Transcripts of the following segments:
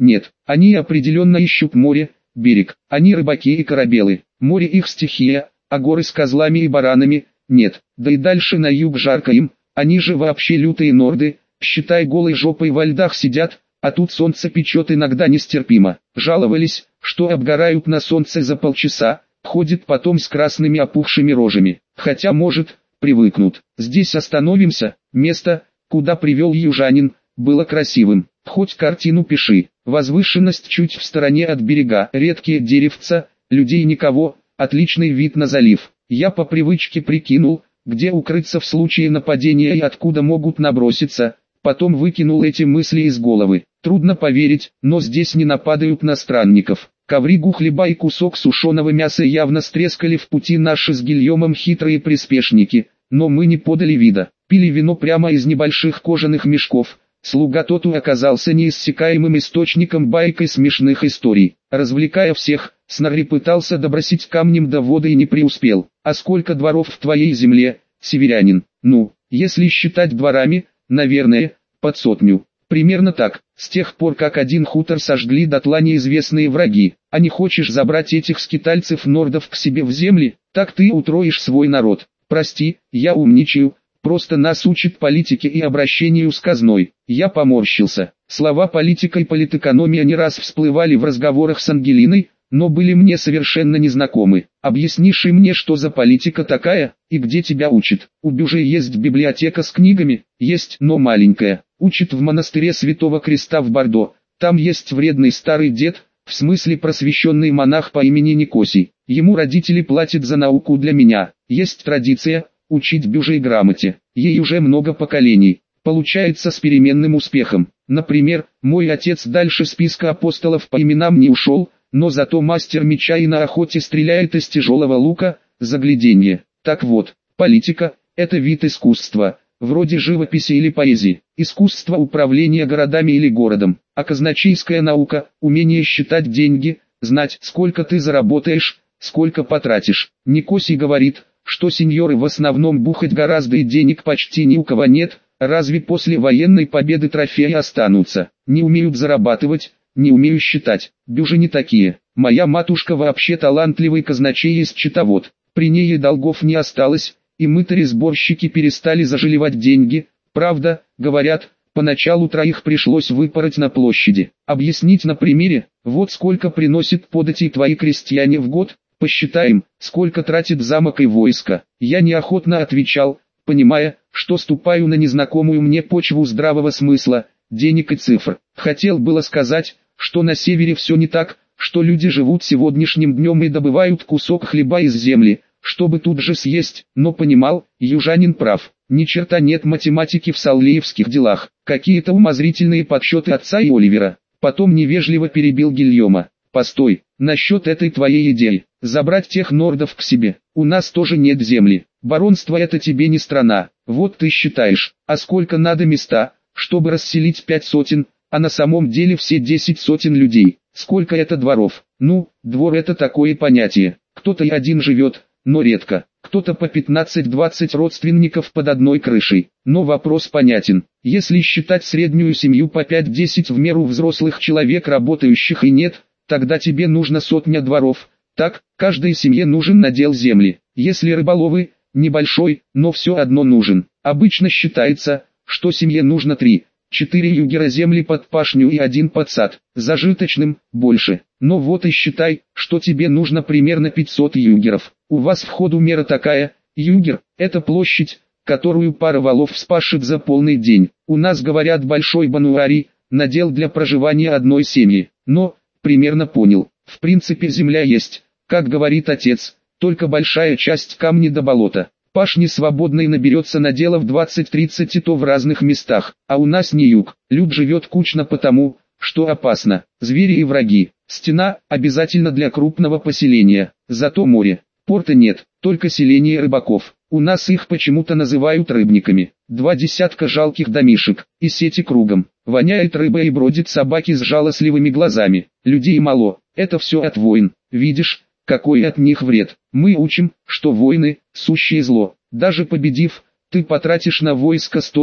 Нет, они определенно ищут море, берег. Они рыбаки и корабелы. Море их стихия, а горы с козлами и баранами – нет. Да и дальше на юг жарко им, они же вообще лютые норды, считай голой жопой во льдах сидят, а тут солнце печет иногда нестерпимо. Жаловались, что обгорают на солнце за полчаса, ходят потом с красными опухшими рожами. Хотя может, привыкнут. Здесь остановимся, место, куда привел южанин, было красивым. Хоть картину пиши. Возвышенность чуть в стороне от берега, редкие деревца, людей никого, отличный вид на залив. Я по привычке прикинул, где укрыться в случае нападения и откуда могут наброситься, потом выкинул эти мысли из головы. Трудно поверить, но здесь не нападают на странников. Ковригу хлеба и кусок сушеного мяса явно стрескали в пути наши с Гильомом хитрые приспешники, но мы не подали вида. Пили вино прямо из небольших кожаных мешков. Слуга Тоту оказался неиссякаемым источником байк и смешных историй. Развлекая всех, Снарри пытался добросить камнем до воды и не преуспел. А сколько дворов в твоей земле, северянин? Ну, если считать дворами, наверное, под 100. Примерно так, с тех пор как один хутор сожгли дотла неизвестные враги. А не хочешь забрать этих скитальцев-нордов к себе в земли, так ты утроишь свой народ. Прости, я умничаю. Просто нас учат политике и обращению с казной. Я поморщился. Слова политика и политэкономия не раз всплывали в разговорах с Ангелиной, но были мне совершенно незнакомы. Объяснишь и мне, что за политика такая, и где тебя учат? У Бюже есть библиотека с книгами? Есть, но маленькая. Учат в монастыре Святого Креста в Бордо. Там есть вредный старый дед, в смысле просвещенный монах по имени Никосий. Ему родители платят за науку для меня. Есть традиция учить Бюже и грамоте. Ей уже много поколений. Получается с переменным успехом. Например, мой отец дальше списка апостолов по именам не ушел, но зато мастер меча и на охоте стреляет из тяжелого лука, загляденье. Так вот, политика – это вид искусства, вроде живописи или поэзии, искусство управления городами или городом, а казначейская наука – умение считать деньги, знать, сколько ты заработаешь, сколько потратишь. Никосий говорит, что сеньоры в основном бухать гораздо и денег почти ни у кого нет, разве после военной победы трофеи останутся. Не умеют зарабатывать, не умею считать. Бюже не такие. Моя матушка вообще талантливый казначей и счетовод. При ней и долгов не осталось, и мытари-сборщики перестали зажаливать деньги. Правда, говорят, поначалу троих пришлось выпороть на площади. Объяснить на примере, вот сколько приносит подати твои крестьяне в год, посчитаем, сколько тратит замок и войско. Я неохотно отвечал, понимая, что ступаю на незнакомую мне почву здравого смысла, денег и цифр. Хотел было сказать, что на севере все не так, что люди живут сегодняшним днем и добывают кусок хлеба из земли, чтобы тут же съесть, но понимал, южанин прав. Ни черта нет математики в саллеевских делах, какие-то умозрительные подсчеты отца и Оливера. Потом невежливо перебил Гильома. Постой, насчет этой твоей идеи, забрать тех нордов к себе, у нас тоже нет земли, баронство это тебе не страна, вот ты считаешь, а сколько надо места, чтобы расселить 5 сотен, а на самом деле все 10 сотен людей, сколько это дворов? Ну, двор это такое понятие, кто-то и один живет, но редко, кто-то по 15-20 родственников под одной крышей, но вопрос понятен, если считать среднюю семью по 5-10 в меру взрослых человек работающих и нет, тогда тебе нужно 100 дворов, так, каждой семье нужен надел земли, если рыболовы, небольшой, но все одно нужен, обычно считается, что семье нужно 3-4 югера земли под пашню и 1 под сад, зажиточным, больше, но вот и считай, что тебе нужно примерно 500 югеров, у вас в ходу мера такая, югер, это площадь, которую пара валов вспашет за полный день, у нас говорят большой бануари, надел для проживания одной семьи, но, примерно понял, в принципе земля есть, как говорит отец, только большая часть камни до болота. Пашни свободной наберется наделов 20-30 и то в разных местах, а у нас не юг, люд живет кучно потому, что опасно, звери и враги, стена обязательно для крупного поселения, зато море, порта нет, только селение рыбаков, у нас их почему-то называют рыбниками, 2 десятка жалких домишек, и сети кругом, воняет рыба и бродят собаки с жалостливыми глазами, людей мало, это все от войн, видишь, какой от них вред. Мы учим, что войны – сущее зло. Даже победив, ты потратишь на войско столько,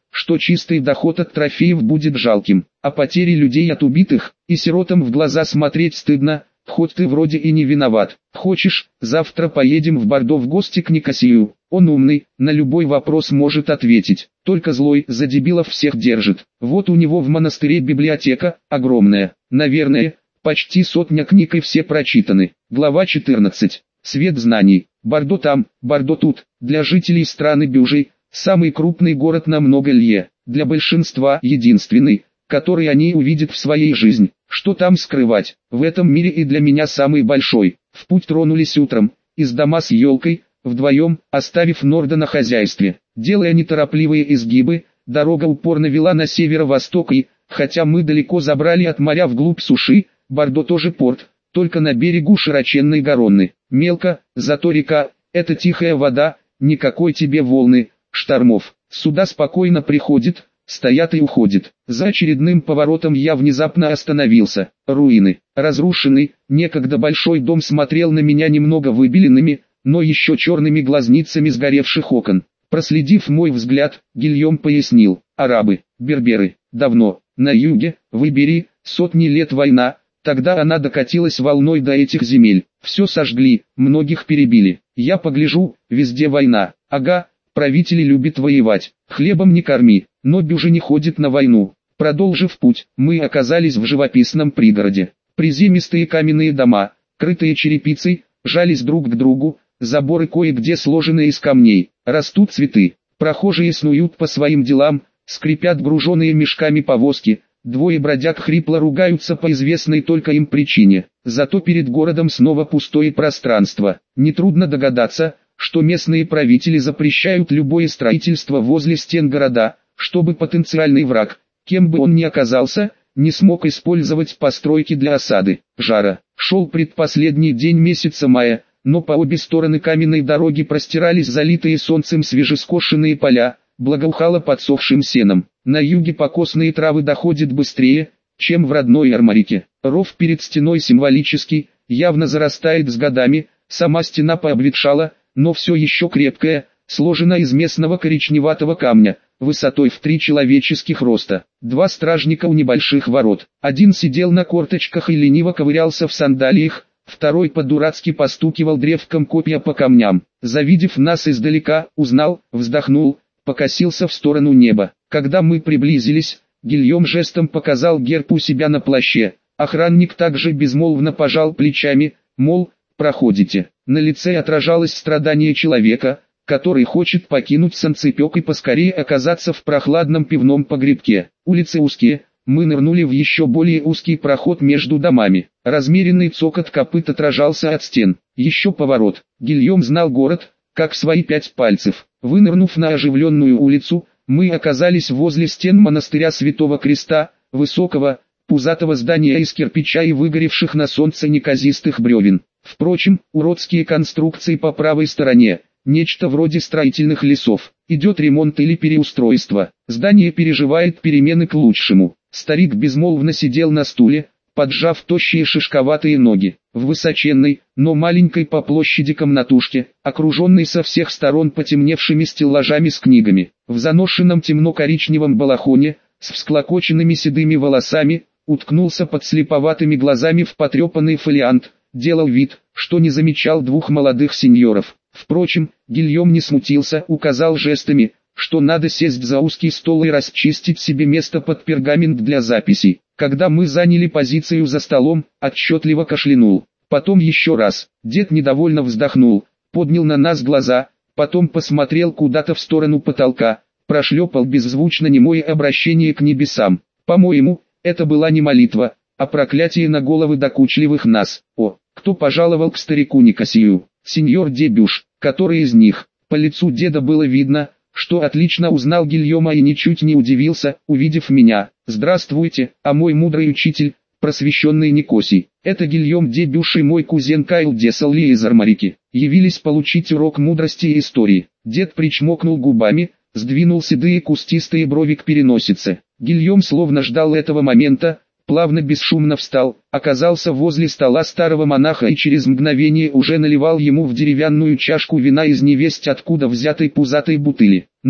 что чистый доход от трофеев будет жалким, а потери людей от убитых, и сиротам в глаза смотреть стыдно, хоть ты вроде и не виноват. Хочешь, завтра поедем в Бордо в гости к Никосию? Он умный, на любой вопрос может ответить, только злой за дебилов всех держит. Вот у него в монастыре библиотека, огромная, наверное, почти 100 книг и все прочитаны. Глава 14. Свет знаний. Бордо там, Бордо тут, для жителей страны Бюжей, самый крупный город на много лье, для большинства единственный, который они увидят в своей жизни. Что там скрывать, в этом мире и для меня самый большой. В путь тронулись утром, из дома с елкой, вдвоем, оставив Норда на хозяйстве. Делая неторопливые изгибы, дорога упорно вела на северо-восток и, хотя мы далеко забрали от моря вглубь суши, Бордо тоже порт, только на берегу широченной Гаронны. Мелко, зато река, это тихая вода, никакой тебе волны, штормов. Сюда спокойно приходит, стоят и уходит. За очередным поворотом я внезапно остановился. Руины. Разрушенный, некогда большой дом смотрел на меня немного выбеленными, но еще черными глазницами сгоревших окон. Проследив мой взгляд, Гильем пояснил: арабы, берберы, давно, на юге, в Иберии, сотни лет война, тогда она докатилась волной до этих земель. Все сожгли, многих перебили. Я погляжу, везде война. Ага, правители любят воевать, хлебом не корми, но Бюжи не ходит на войну. Продолжив путь, мы оказались в живописном пригороде. Приземистые каменные дома, крытые черепицей, жались друг к другу, заборы кое-где сложены из камней, растут цветы. Прохожие снуют по своим делам, скрипят груженные мешками повозки, двое бродяг хрипло ругаются по известной только им причине. Зато перед городом снова пустое пространство. Нетрудно догадаться, что местные правители запрещают любое строительство возле стен города, чтобы потенциальный враг, кем бы он ни оказался, не смог использовать постройки для осады. Жара. Шел предпоследний день месяца мая, но по обе стороны каменной дороги простирались залитые солнцем свежескошенные поля, благоухало подсохшим сеном. На юге покосные травы доходят быстрее, чем в родной Армарике. Ров перед стеной символический, явно зарастает с годами, сама стена пообветшала, но все еще крепкая, сложена из местного коричневатого камня, высотой в 3 человеческих роста. Два стражника у небольших ворот. Один сидел на корточках и лениво ковырялся в сандалиях, второй по-дурацки постукивал древком копья по камням. Завидев нас издалека, узнал, вздохнул, покосился в сторону неба. Когда мы приблизились, Гильем жестом показал герб у себя на плаще. Охранник также безмолвно пожал плечами, мол, проходите. На лице отражалось страдание человека, который хочет покинуть санцепёк и поскорее оказаться в прохладном пивном погребке. Улицы узкие, мы нырнули в еще более узкий проход между домами. Размеренный цокот копыт отражался от стен. Еще поворот. Гильем знал город, как свои 5 пальцев. Вынырнув на оживленную улицу, мы оказались возле стен монастыря Святого Креста, высокого, пузатого здания из кирпича и выгоревших на солнце неказистых бревен. Впрочем, уродские конструкции по правой стороне, нечто вроде строительных лесов. Идет ремонт или переустройство. Здание переживает перемены к лучшему. Старик безмолвно сидел на стуле, поджав тощие шишковатые ноги. В высоченной, но маленькой по площади комнатушке, окруженной со всех сторон потемневшими стеллажами с книгами. В заношенном темно-коричневом балахоне, с всклокоченными седыми волосами, уткнулся под слеповатыми глазами в потрепанный фолиант, делал вид, что не замечал 2 молодых сеньоров. Впрочем, Гильем не смутился, указал жестами, что надо сесть за узкий стол и расчистить себе место под пергамент для записей. Когда мы заняли позицию за столом, отчетливо кашлянул. Потом еще раз. Дед недовольно вздохнул, поднял на нас глаза, потом посмотрел куда-то в сторону потолка, прошлепал беззвучно немое обращение к небесам. По-моему, это была не молитва, а проклятие на головы докучливых нас. О, кто пожаловал к старику Никосию? Сеньор де Бюж. Который из них? По лицу деда было видно, что отлично узнал Гильема и ничуть не удивился, увидев меня. «Здравствуйте, а мой мудрый учитель, просвещенный Никосий. Это Гильем де Бюж и мой кузен Кайл де Салли из Армарики. Явились получить урок мудрости и истории». Дед причмокнул губами, сдвинул седые кустистые брови к переносице. Гильем словно ждал этого момента, плавно бесшумно встал, оказался возле стола старого монаха и через мгновение уже наливал ему в деревянную чашку вина из невесть откуда взятой пузатой бутыли. «Ну,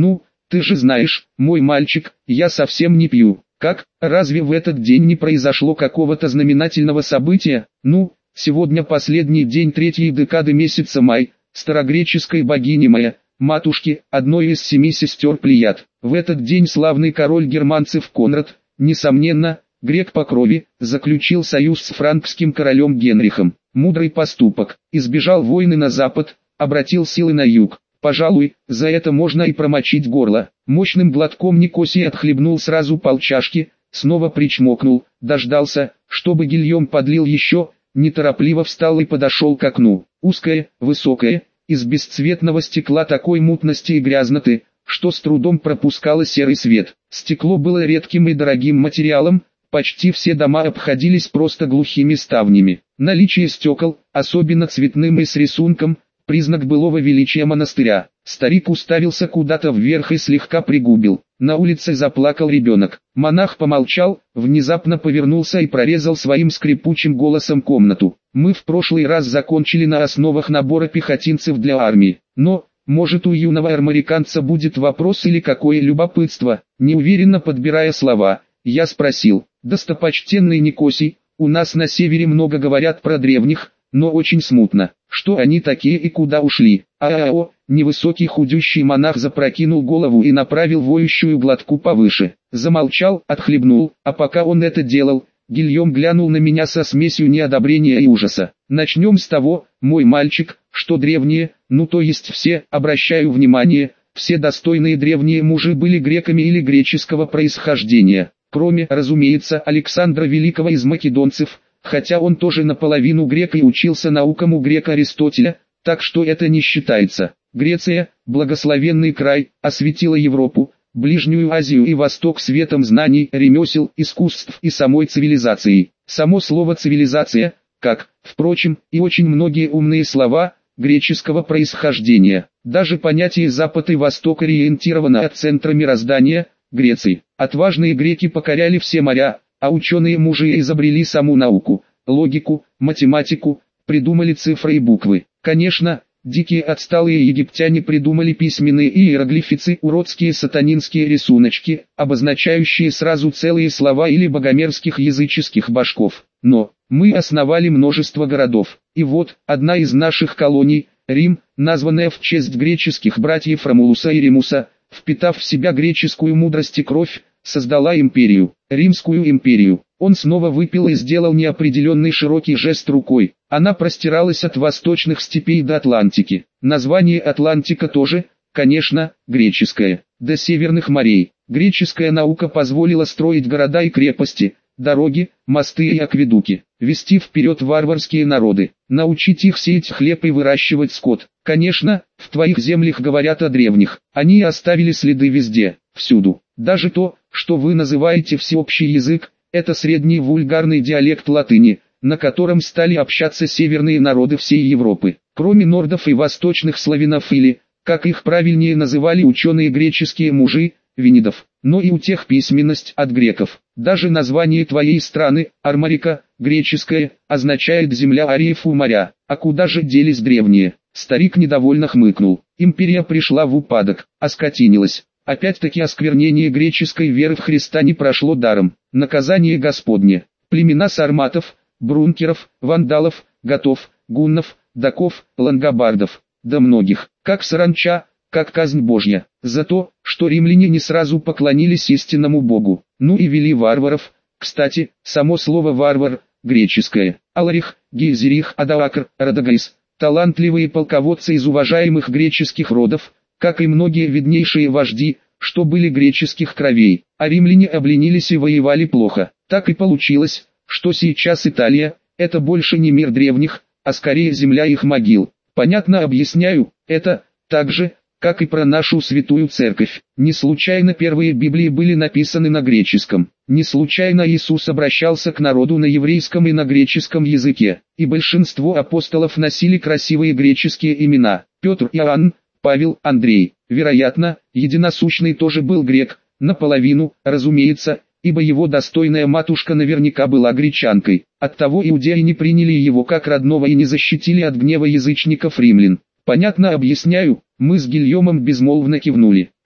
Ты же знаешь, мой мальчик, я совсем не пью. Как, разве в этот день не произошло какого-то знаменательного события? Ну, сегодня последний день третьей декады месяца май, старогреческой богини Майя, матушки, одной из 7 сестер Плеяд. В этот день славный король германцев Конрад, несомненно, грек по крови, заключил союз с франкским королем Генрихом. Мудрый поступок, избежал войны на запад, обратил силы на юг. Пожалуй, за это можно и промочить горло. Мощным глотком Никосий отхлебнул сразу полчашки, снова причмокнул, дождался, чтобы Гильем подлил еще, неторопливо встал и подошел к окну. Узкое, высокое, из бесцветного стекла такой мутности и грязноты, что с трудом пропускало серый свет. Стекло было редким и дорогим материалом, почти все дома обходились просто глухими ставнями. Наличие стекол, особенно цветным и с рисунком, признак былого величия монастыря. Старик уставился куда-то вверх и слегка пригубил. На улице заплакал ребенок. Монах помолчал, внезапно повернулся и прорезал своим скрипучим голосом комнату. Мы в прошлый раз закончили на основах набора пехотинцев для армии. Но, может, у юного армариканца будет вопрос или какое любопытство? Неуверенно подбирая слова, я спросил: достопочтенный Никосий, у нас на севере много говорят про древних, но очень смутно. Что они такие и куда ушли? Невысокий худющий монах запрокинул голову и направил воющую глотку повыше. Замолчал, отхлебнул, а пока он это делал, Гильем глянул на меня со смесью неодобрения и ужаса. Начнем с того, мой мальчик, что древние, ну то есть все, обращаю внимание, все достойные древние мужи были греками или греческого происхождения. Кроме, разумеется, Александра Великого из македонцев, хотя он тоже наполовину грек и учился наукам у грека Аристотеля, так что это не считается. Греция, благословенный край, осветила Европу, Ближнюю Азию и Восток светом знаний, ремесел, искусств и самой цивилизации. Само слово «цивилизация», как, впрочем, и очень многие умные слова, греческого происхождения. Даже понятие «Запад» и «Восток» ориентировано от центра мироздания, Греции. Отважные греки покоряли все моря, а ученые мужи изобрели саму науку, логику, математику, придумали цифры и буквы. Конечно, дикие отсталые египтяне придумали письменные иероглифицы, уродские сатанинские рисуночки, обозначающие сразу целые слова или богомерзких языческих башков. Но, мы основали множество городов. И вот, одна из наших колоний, Рим, названная в честь греческих братьев Ромулуса и Ремуса, впитав в себя греческую мудрость и кровь, создала империю, Римскую империю. Он снова выпил и сделал неопределенный широкий жест рукой. Она простиралась от восточных степей до Атлантики. Название Атлантика тоже, конечно, греческое. До северных морей. Греческая наука позволила строить города и крепости, дороги, мосты и акведуки, вести вперед варварские народы, научить их сеять хлеб и выращивать скот. Конечно, в твоих землях говорят о древних. Они оставили следы везде, всюду. Даже то, что вы называете всеобщий язык, это средний вульгарный диалект латыни, на котором стали общаться северные народы всей Европы. Кроме нордов и восточных славянов или, как их правильнее называли ученые греческие мужи, венидов. Но и у тех письменность от греков. Даже название твоей страны, Армарика, греческое, означает земля ариев у моря. А куда же делись древние? Старик недовольно хмыкнул. Империя пришла в упадок, оскотинилась. Опять-таки осквернение греческой веры в Христа не прошло даром. Наказание Господне. Племена сарматов, брункеров, вандалов, готов, гуннов, даков, лангобардов, да многих, как саранча, как казнь Божья, за то, что римляне не сразу поклонились истинному Богу. Ну и вели варваров. Кстати, само слово «варвар» греческое. Аларих, Гейзерих, Адаакр, Радагайс, талантливые полководцы из уважаемых греческих родов, как и многие виднейшие вожди, что были греческих кровей, а римляне обленились и воевали плохо. Так и получилось, что сейчас Италия – это больше не мир древних, а скорее земля их могил. Понятно объясняю, это, так же, как и про нашу святую церковь. Не случайно первые Библии были написаны на греческом. Не случайно Иисус обращался к народу на еврейском и на греческом языке. И большинство апостолов носили красивые греческие имена. Петр, Иоанн, Павел, Андрей. Вероятно, единосущный тоже был грек, наполовину, разумеется, ибо его достойная матушка наверняка была гречанкой. Оттого иудеи не приняли его как родного и не защитили от гнева язычников римлян. Понятно объясняю, мы с Гильемом безмолвно кивнули.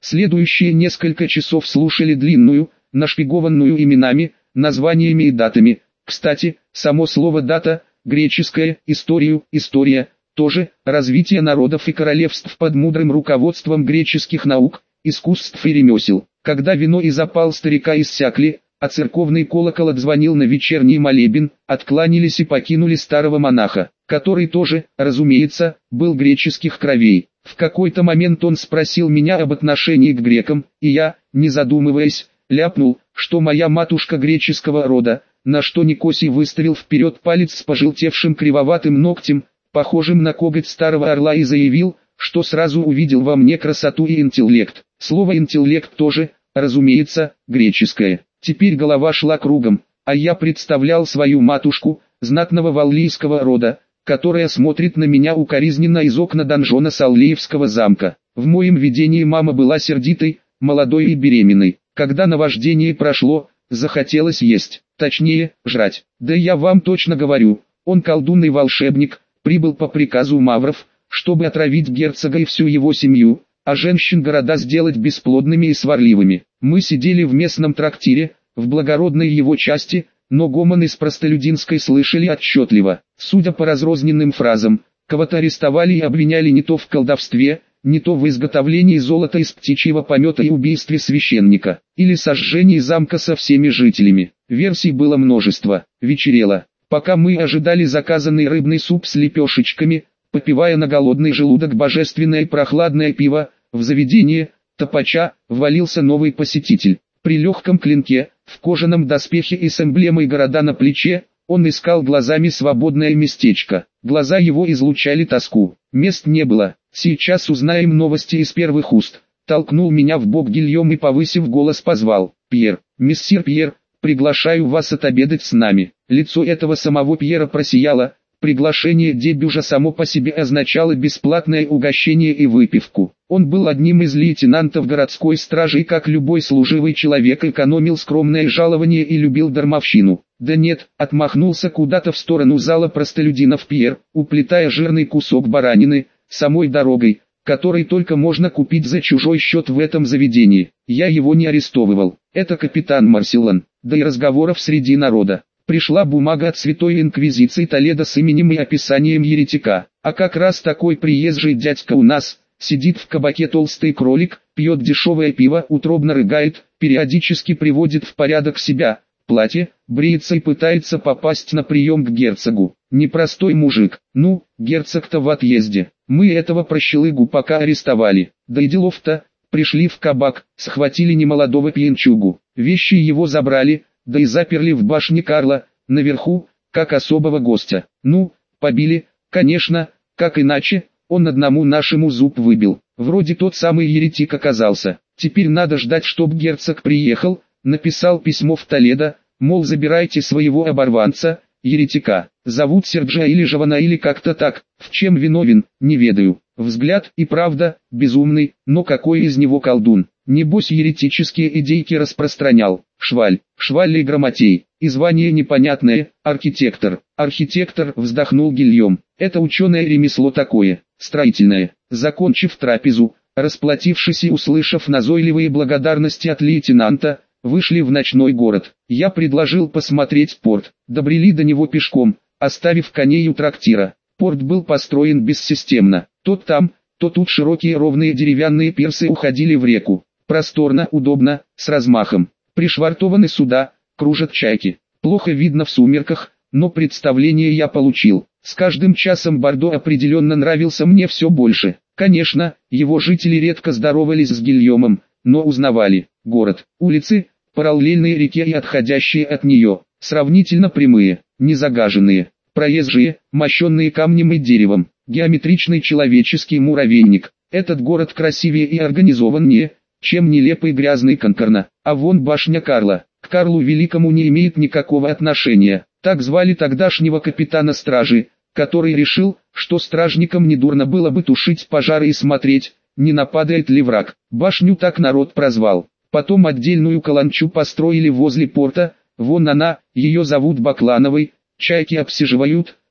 Следующие несколько часов слушали длинную, нашпигованную именами, названиями и датами. Кстати, само слово «дата», греческое, история, тоже, развитие народов и королевств под мудрым руководством греческих наук, искусств и ремесел. Когда вино и запал старика иссякли, а церковный колокол отзвонил на вечерний молебен, откланялись и покинули старого монаха, который тоже, разумеется, был греческих кровей. В какой-то момент он спросил меня об отношении к грекам, и я, не задумываясь, ляпнул, что моя матушка греческого рода, на что Никосий выставил вперед палец с пожелтевшим кривоватым ногтем, похожим на коготь старого орла, и заявил, что сразу увидел во мне красоту и интеллект. Слово «интеллект» тоже, разумеется, греческое. Теперь голова шла кругом, а я представлял свою матушку, знатного валлийского рода, которая смотрит на меня укоризненно из окна донжона Саллеевского замка. В моем видении мама была сердитой, молодой и беременной. Когда наваждение прошло, захотелось есть, точнее, жрать. Да я вам точно говорю, он колдун и волшебник, прибыл по приказу мавров, чтобы отравить герцога и всю его семью, а женщин города сделать бесплодными и сварливыми. Мы сидели в местном трактире, в благородной его части, но гомон из простолюдинской слышали отчетливо. Судя по разрозненным фразам, кого-то арестовали и обвиняли не то в колдовстве, не то в изготовлении золота из птичьего помета и убийстве священника, или сожжении замка со всеми жителями. Версий было множество. Вечерело. Пока мы ожидали заказанный рыбный суп с лепешечками, попивая на голодный желудок божественное прохладное пиво, в заведение топача ввалился новый посетитель. При легком клинке, в кожаном доспехе и с эмблемой города на плече, он искал глазами свободное местечко. Глаза его излучали тоску. Мест не было. «Сейчас узнаем новости из первых уст». Толкнул меня в бок Гильем и, повысив голос, позвал: «Пьер, мессир Пьер, приглашаю вас отобедать с нами». Лицо этого самого Пьера просияло. Приглашение Дебюжа само по себе означало бесплатное угощение и выпивку. Он был одним из лейтенантов городской стражи и, как любой служивый человек, экономил скромное жалование и любил дармовщину. «Да нет», — отмахнулся куда-то в сторону зала простолюдинов Пьер, уплетая жирный кусок баранины, самой дорогой, который только можно купить за чужой счет в этом заведении. Я его не арестовывал. Это капитан Марсилан, да и разговоров среди народа. Пришла бумага от Святой Инквизиции Толедо с именем и описанием еретика. А как раз такой приезжий дядька у нас, сидит в кабаке толстый кролик, пьет дешевое пиво, утробно рыгает, периодически приводит в порядок себя, платье, бреется и пытается попасть на прием к герцогу. Непростой мужик. Ну, герцог-то в отъезде. Мы этого прощелыгу пока арестовали. Да и делов-то, пришли в кабак, схватили немолодого пьянчугу. Вещи его забрали, да и заперли в башне Карла, наверху, как особого гостя. Ну, побили, конечно, как иначе, он одному нашему зуб выбил. Вроде тот самый еретик оказался. Теперь надо ждать, чтоб герцог приехал, написал письмо в Толедо, мол, забирайте своего оборванца, еретика. Зовут Серджа или Жавана или как-то так, в чем виновен, не ведаю. Взгляд и правда, безумный, но какой из него колдун. Небось еретические идейки распространял. Шваль и грамотей. И звание непонятное, архитектор. Архитектор, вздохнул Гильем. Это ученое ремесло такое, строительное. Закончив трапезу, расплатившись и услышав назойливые благодарности от лейтенанта, вышли в ночной город. Я предложил посмотреть порт. Добрели до него пешком, оставив коней у трактира. Порт был построен бессистемно. То там, то тут широкие ровные деревянные пирсы уходили в реку. Просторно, удобно, с размахом. Пришвартованы суда, кружат чайки. Плохо видно в сумерках, но представление я получил. С каждым часом Бордо определенно нравился мне все больше. Конечно, его жители редко здоровались с Гильемом, но узнавали. Город, улицы, параллельные реке и отходящие от нее, сравнительно прямые, не загаженные. Проезжие, мощенные камнем и деревом, геометричный человеческий муравейник. Этот город красивее и организованнее, чем нелепый грязный Конкорно. А вон башня Карла, к Карлу Великому не имеет никакого отношения. Так звали тогдашнего капитана стражи, который решил, что стражникам недурно было бы тушить пожары и смотреть, не нападает ли враг. Башню так народ прозвал. Потом отдельную каланчу построили возле порта, вон она, ее зовут Баклановой. Чайки обсиживают,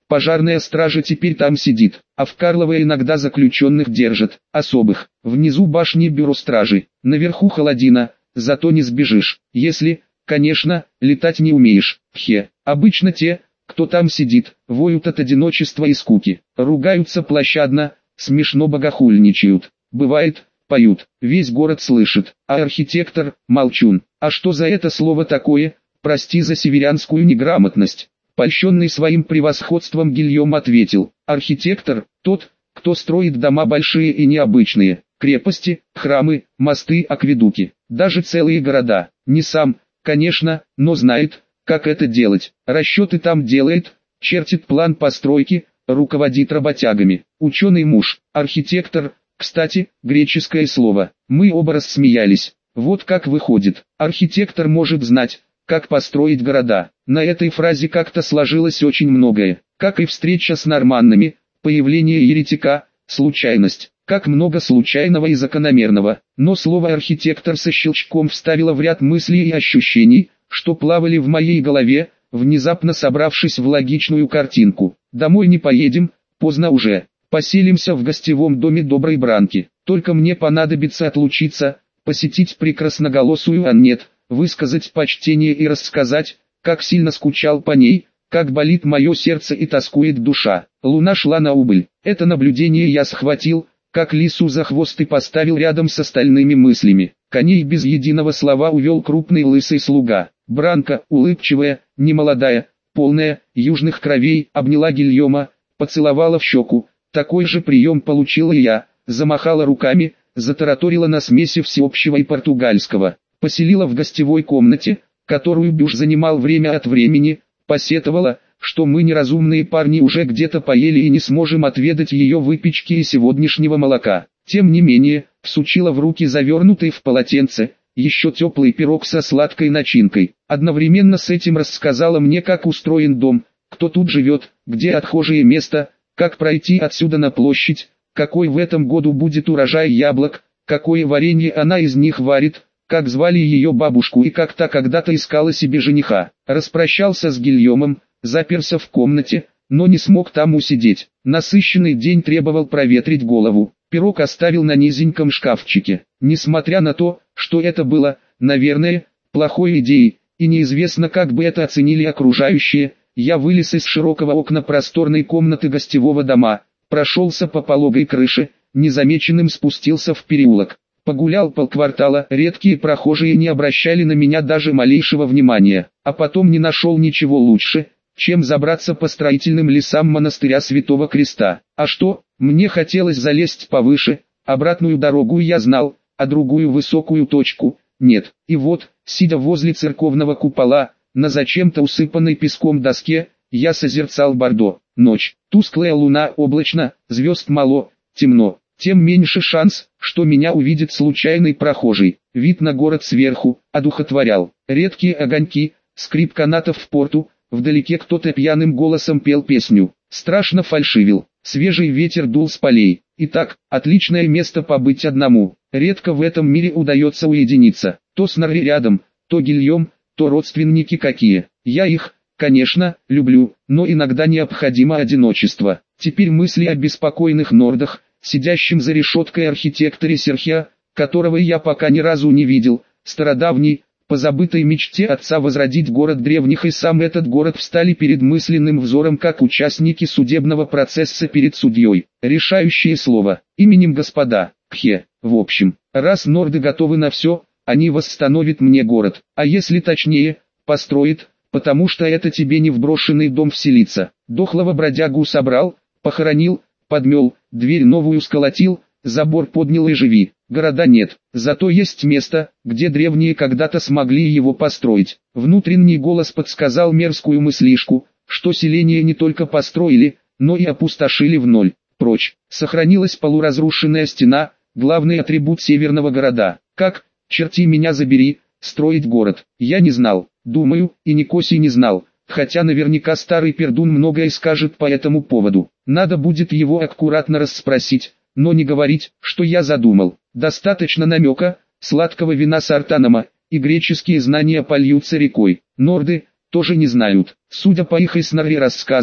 Пожарная стража теперь там сидит, а в Карлово иногда заключенных держат, особых. Внизу башни бюро стражи, наверху холодина, зато не сбежишь, если, конечно, летать не умеешь. Обычно те, кто там сидит, воют от одиночества и скуки, ругаются площадно, смешно богохульничают. Бывает, поют, весь город слышит, а архитектор – молчун. А что за это слово такое? Прости за северянскую неграмотность. Польщенный своим превосходством Гильем ответил: архитектор – тот, кто строит дома большие и необычные, крепости, храмы, мосты, акведуки, даже целые города. Не сам, конечно, но знает, как это делать. Расчеты там делает, чертит план постройки, руководит работягами. Ученый муж, архитектор, кстати, греческое слово. Мы оба рассмеялись. Вот как выходит, архитектор может знать, как построить города. На этой фразе как-то сложилось очень многое, как и встреча с норманнами, появление еретика, случайность, как много случайного и закономерного. Но слово «архитектор» со щелчком вставило в ряд мыслей и ощущений, что плавали в моей голове, внезапно собравшись в логичную картинку. Домой не поедем, поздно уже. Поселимся в гостевом доме доброй Бранки. Только мне понадобится отлучиться, посетить прекрасноголосую Аннет, высказать почтение и рассказать, как сильно скучал по ней, как болит мое сердце и тоскует душа. Луна шла на убыль. Это наблюдение я схватил, как лису за хвост и поставил рядом с остальными мыслями. Коней без единого слова увел крупный лысый слуга. Бранка, улыбчивая, немолодая, полная, южных кровей, обняла Гильома, поцеловала в щеку. Такой же прием получила и я, замахала руками, затараторила на смеси всеобщего и португальского. Поселила в гостевой комнате, которую Бюш занимал время от времени, посетовала, что мы неразумные парни уже где-то поели и не сможем отведать ее выпечки и сегодняшнего молока. Тем не менее, всучила в руки завернутый в полотенце, еще теплый пирог со сладкой начинкой. Одновременно с этим рассказала мне, как устроен дом, кто тут живет, где отхожее место, как пройти отсюда на площадь, какой в этом году будет урожай яблок, какое варенье она из них варит, как звали ее бабушку и как та когда-то искала себе жениха. Распрощался с Гильомом, заперся в комнате, но не смог там усидеть. Насыщенный день требовал проветрить голову. Пирог оставил на низеньком шкафчике. Несмотря на то, что это было, наверное, плохой идеей, и неизвестно, как бы это оценили окружающие, я вылез из широкого окна просторной комнаты гостевого дома, прошелся по пологой крыше, незамеченным спустился в переулок. Погулял полквартала, редкие прохожие не обращали на меня даже малейшего внимания, а потом не нашел ничего лучше, чем забраться по строительным лесам монастыря Святого Креста. А что, мне хотелось залезть повыше, обратную дорогу я знал, а другую высокую точку нет. И вот, сидя возле церковного купола, на зачем-то усыпанной песком доске, я созерцал Бордо. Ночь, тусклая луна, облачно, звезд мало, темно. Тем меньше шанс, что меня увидит случайный прохожий. Вид на город сверху одухотворял. Редкие огоньки, скрип канатов в порту, вдалеке кто-то пьяным голосом пел песню. Страшно фальшивил. Свежий ветер дул с полей. Итак, отличное место побыть одному. Редко в этом мире удается уединиться. То Снорри рядом, то Гильем, то родственники какие. Я их, конечно, люблю, но иногда необходимо одиночество. Теперь мысли о беспокойных нордах, сидящем за решеткой архитекторе Серхиа, которого я пока ни разу не видел, стародавней, позабытой мечте отца возродить город древних, и сам этот город встали перед мысленным взором как участники судебного процесса перед судьей. Решающее слово, именем господа, в общем, раз норды готовы на все, они восстановят мне город, а если точнее, построят, потому что это тебе не в брошенный дом вселиться. Дохлого бродягу собрал, похоронил, подмел, дверь новую сколотил, забор поднял и живи. Города нет, зато есть место, где древние когда-то смогли его построить. Внутренний голос подсказал мерзкую мыслишку, что селение не только построили, но и опустошили в ноль. Прочь, сохранилась полуразрушенная стена, главный атрибут северного города. Как, черти меня забери, строить город? Я не знал, думаю, и Никосий не знал. Хотя наверняка старый пердун многое скажет по этому поводу. Надо будет его аккуратно расспросить, но не говорить, что я задумал. Достаточно намека, сладкого вина с артанома, и греческие знания польются рекой. Норды тоже не знают. Судя по их и Снорри рассказам,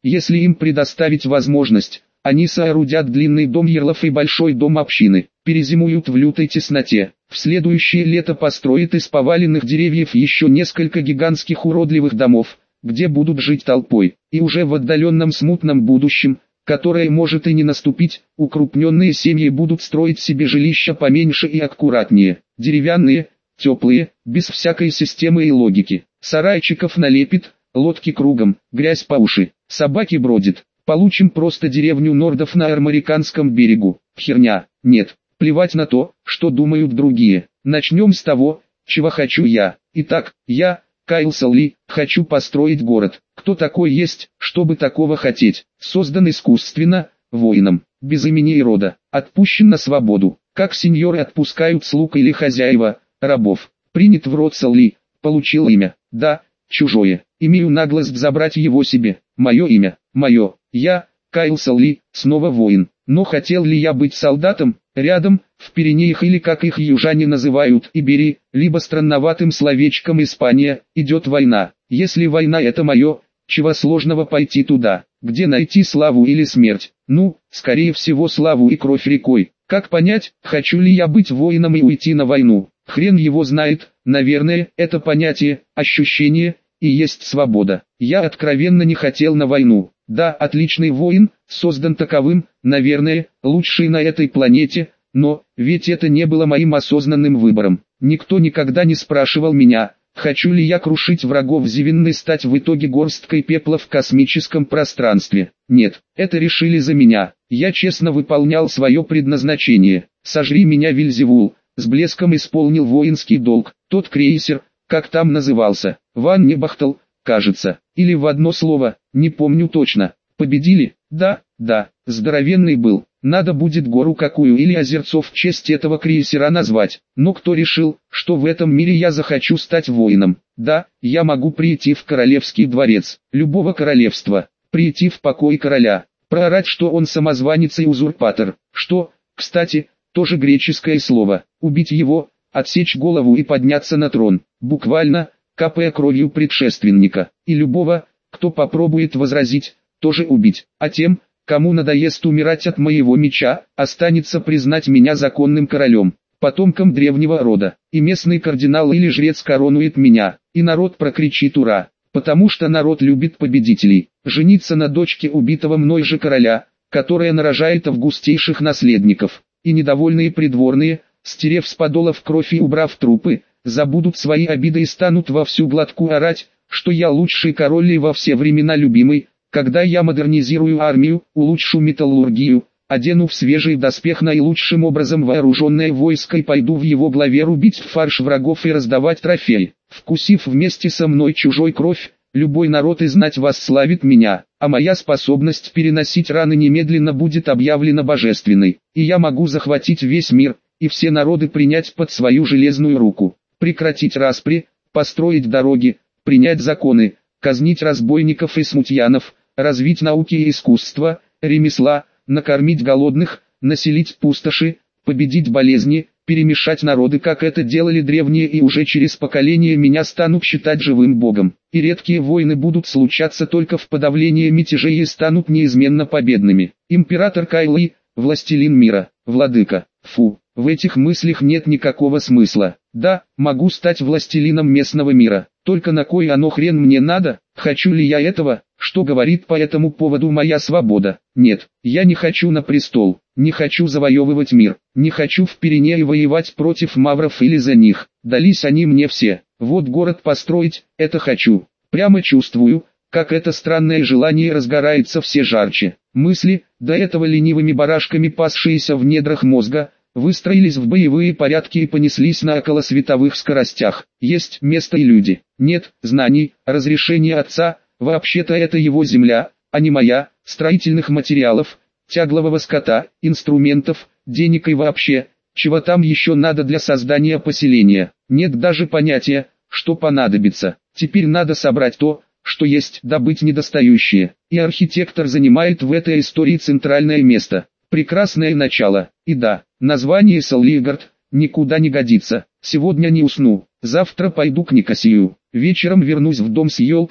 Если им предоставить возможность, они соорудят длинный дом ярлов и большой дом общины, перезимуют в лютой тесноте. В следующее лето построят из поваленных деревьев еще несколько гигантских уродливых домов, где будут жить толпой, и уже в отдаленном смутном будущем, которое может и не наступить, укрупненные семьи будут строить себе жилища поменьше и аккуратнее, деревянные, теплые, без всякой системы и логики. Сарайчиков налепит, лодки кругом, грязь по уши, собаки бродят. Получим просто деревню нордов на Армориканском берегу. Херня. Нет, плевать на то, что думают другие. Начнем с того, чего хочу я. Итак, я, Кайл Салли, хочу построить город. Кто такой есть, чтобы такого хотеть? Создан искусственно, воином, без имени и рода, отпущен на свободу, как сеньоры отпускают слуг или хозяева, рабов. Принят в род Салли, получил имя, да, чужое, имею наглость забрать его себе. Мое имя, мое, я, Кайл Салли, снова воин. Но хотел ли я быть солдатом, рядом, в Пиренеях или как их южане называют Иберии, либо странноватым словечком Испания, идет война. Если война это мое, чего сложного пойти туда, где найти славу или смерть? Ну, скорее всего славу и кровь рекой. Как понять, хочу ли я быть воином и уйти на войну? Хрен его знает, наверное, это понятие, ощущение, и есть свобода. Я откровенно не хотел на войну. Да, отличный воин, создан таковым, наверное, лучший на этой планете, но, ведь это не было моим осознанным выбором. Никто никогда не спрашивал меня, хочу ли я крушить врагов Зевинны и стать в итоге горсткой пепла в космическом пространстве. Нет, это решили за меня. Я честно выполнял свое предназначение. Сожри меня, Вельзевул, с блеском исполнил воинский долг. Тот крейсер, как там назывался, Ван Небахтал, кажется, или в одно слово, не помню точно. Победили? Да, здоровенный был. Надо будет гору какую или озерцо в честь этого крейсера назвать. Но кто решил, что в этом мире я захочу стать воином? Да, я могу прийти в королевский дворец, любого королевства, прийти в покой короля, проорать, что он самозванец и узурпатор, что, кстати, тоже греческое слово, убить его, отсечь голову и подняться на трон, буквально, капая кровью предшественника, и любого, кто попробует возразить, тоже убить, а тем, кому надоест умирать от моего меча, останется признать меня законным королем, потомком древнего рода, и местный кардинал или жрец коронует меня, и народ прокричит «Ура!», потому что народ любит победителей, жениться на дочке убитого мной же короля, которая нарожает августейших наследников, и недовольные придворные, стерев с подолов кровь и убрав трупы, забудут свои обиды и станут во всю глотку орать, что я лучший король и во все времена любимый, когда я модернизирую армию, улучшу металлургию, одену в свежий доспех наилучшим образом вооруженное войско и пойду в его главе рубить в фарш врагов и раздавать трофеи. Вкусив вместе со мной чужой кровь, любой народ и знать восславит меня, а моя способность переносить раны немедленно будет объявлена божественной, и я могу захватить весь мир, и все народы принять под свою железную руку, прекратить распри, построить дороги, принять законы, казнить разбойников и смутьянов, развить науки и искусства, ремесла, накормить голодных, населить пустоши, победить болезни, перемешать народы, как это делали древние, и уже через поколение меня станут считать живым богом. И редкие войны будут случаться только в подавлении мятежей и станут неизменно победными. Император Кайлы, властелин мира, владыка. Фу, в этих мыслях нет никакого смысла. Да, могу стать властелином местного мира, только на кой оно хрен мне надо? Хочу ли я этого? Что говорит по этому поводу моя свобода? Нет, я не хочу на престол, не хочу завоевывать мир, не хочу в Пиренеи воевать против мавров или за них, дались они мне все. Вот город построить, это хочу. Прямо чувствую, как это странное желание разгорается все жарче. Мысли, до этого ленивыми барашками пасшиеся в недрах мозга, выстроились в боевые порядки и понеслись на околосветовых скоростях. Есть место и люди. Нет знаний, разрешения отца, вообще-то это его земля, а не моя, строительных материалов, тяглового скота, инструментов, денег и вообще, чего там еще надо для создания поселения. Нет даже понятия, что понадобится. Теперь надо собрать то, что есть, добыть недостающее. И архитектор занимает в этой истории центральное место. Прекрасное начало. И да, название Саллигард никуда не годится. Сегодня не усну, завтра пойду к Никосию. Вечером вернусь в дом с елкой,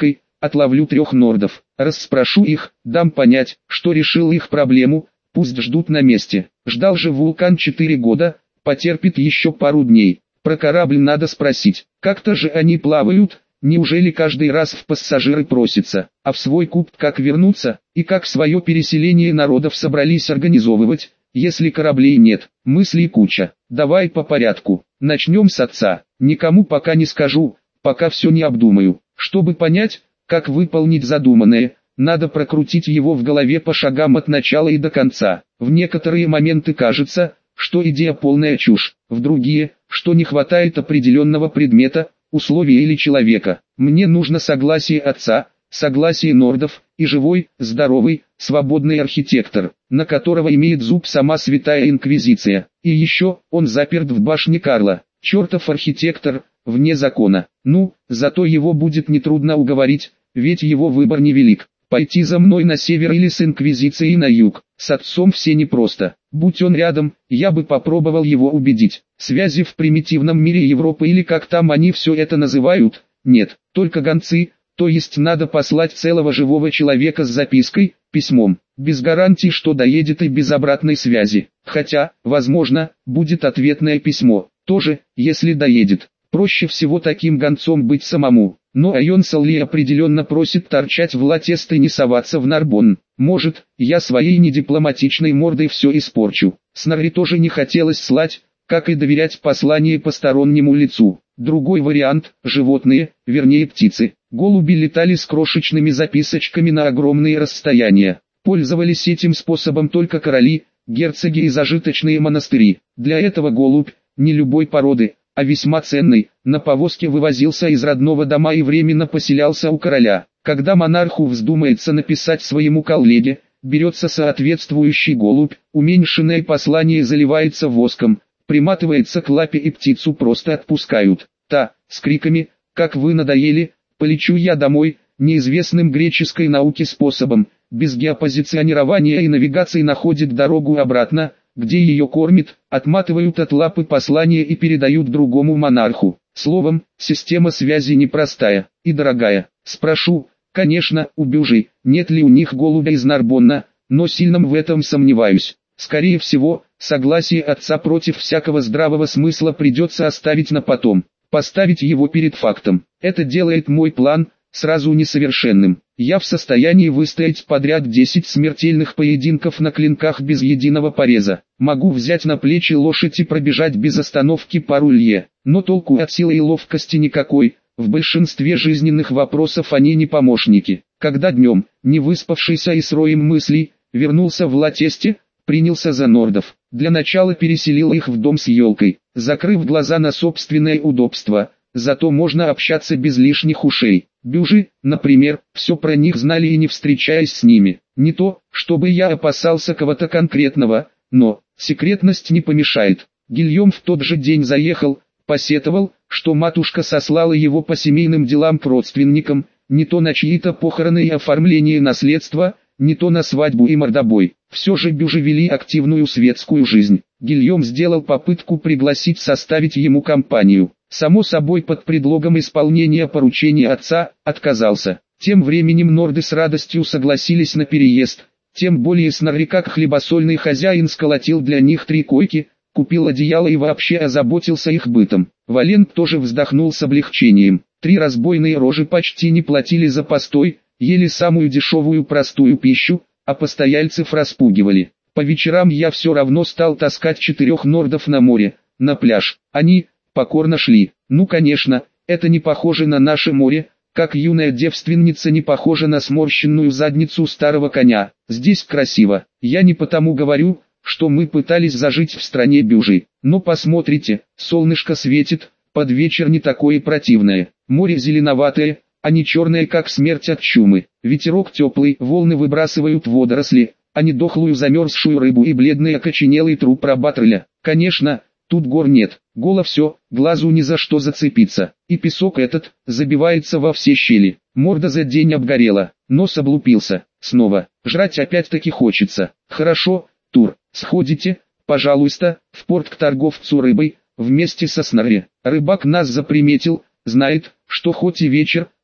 отловлю 3 нордов, расспрошу их, дам понять, что решил их проблему, пусть ждут на месте. Ждал же вулкан 4 года, потерпит еще пару дней. Про корабль надо спросить, как-то же они плавают, неужели каждый раз в пассажиры просится, а в свой куб как вернуться, и как свое переселение народов собрались организовывать, если кораблей нет. Мыслей куча, давай по порядку, начнем с отца, никому пока не скажу, пока все не обдумаю. Чтобы понять, как выполнить задуманное, надо прокрутить его в голове по шагам от начала и до конца. В некоторые моменты кажется, что идея полная чушь, в другие, что не хватает определенного предмета, условия или человека. Мне нужно согласие отца, согласие нордов, и живой, здоровый, свободный архитектор, на которого имеет зуб сама Святая Инквизиция. И еще, он заперт в башне Карла, чертов архитектор, вне закона. Ну, зато его будет нетрудно уговорить, ведь его выбор невелик. Пойти за мной на север или с Инквизицией на юг. С отцом все непросто. Будь он рядом, я бы попробовал его убедить. Связи в примитивном мире Европы или как там они все это называют, нет, только гонцы, то есть надо послать целого живого человека с запиской, письмом, без гарантии, что доедет и без обратной связи. Хотя, возможно, будет ответное письмо, тоже, если доедет. Проще всего таким гонцом быть самому. Но Айон Салли определенно просит торчать в Латест и не соваться в Нарбонн. Может, я своей недипломатичной мордой все испорчу. Снорри тоже не хотелось слать, как и доверять послание постороннему лицу. Другой вариант – животные, вернее птицы. Голуби летали с крошечными записочками на огромные расстояния. Пользовались этим способом только короли, герцоги и зажиточные монастыри. Для этого голубь, не любой породы, а весьма ценный, на повозке вывозился из родного дома и временно поселялся у короля. Когда монарху вздумается написать своему коллеге, берется соответствующий голубь, уменьшенное послание заливается воском, приматывается к лапе и птицу просто отпускают. Та, с криками «Как вы надоели, полечу я домой», неизвестным греческой науке способом, без геопозиционирования и навигации находит дорогу обратно, где ее кормят, отматывают от лапы послание и передают другому монарху. Словом, система связи непростая и дорогая. Спрошу, конечно, у Бюжи, нет ли у них голубя из Нарбонна, но сильно в этом сомневаюсь. Скорее всего, согласие отца против всякого здравого смысла придется оставить на потом, поставить его перед фактом. Это делает мой план сразу несовершенным. Я в состоянии выстоять подряд 10 смертельных поединков на клинках без единого пореза. Могу взять на плечи лошадь и пробежать без остановки пару лье. Но толку от силы и ловкости никакой. В большинстве жизненных вопросов они не помощники. Когда днем, не выспавшийся и с роем мыслей, вернулся в Латесте, принялся за нордов. Для начала переселил их в дом с елкой, закрыв глаза на собственное удобство. Зато можно общаться без лишних ушей. Бюжи, например, все про них знали и не встречаясь с ними. Не то, чтобы я опасался кого-то конкретного, но секретность не помешает. Гильем в тот же день заехал, посетовал, что матушка сослала его по семейным делам к родственникам, не то на чьи-то похороны и оформление наследства, не то на свадьбу и мордобой. Все же Бюжи вели активную светскую жизнь. Гильем сделал попытку пригласить составить ему компанию. Само собой под предлогом исполнения поручения отца, отказался. Тем временем норды с радостью согласились на переезд, тем более Снорри как хлебосольный хозяин сколотил для них 3 койки, купил одеяло и вообще озаботился их бытом. Валент тоже вздохнул с облегчением. 3 разбойные рожи почти не платили за постой, ели самую дешевую простую пищу, а постояльцев распугивали. По вечерам я все равно стал таскать 4 нордов на море, на пляж. Они покорно шли. Ну конечно, это не похоже на наше море, как юная девственница не похожа на сморщенную задницу старого коня. Здесь красиво. Я не потому говорю, что мы пытались зажить в стране Бюжи. Но посмотрите, солнышко светит, под вечер не такое противное. Море зеленоватое, а не черное как смерть от чумы. Ветерок теплый, волны выбрасывают водоросли, а не дохлую замерзшую рыбу и бледный окоченелый труп рабатреля. Конечно, тут гор нет, голо все, глазу ни за что зацепиться, и песок этот забивается во все щели. Морда за день обгорела, нос облупился, снова, жрать опять-таки хочется. Хорошо, Тур, сходите, пожалуйста, в порт к торговцу рыбой, вместе со Снорри. Рыбак нас заприметил, знает, что хоть и вечер,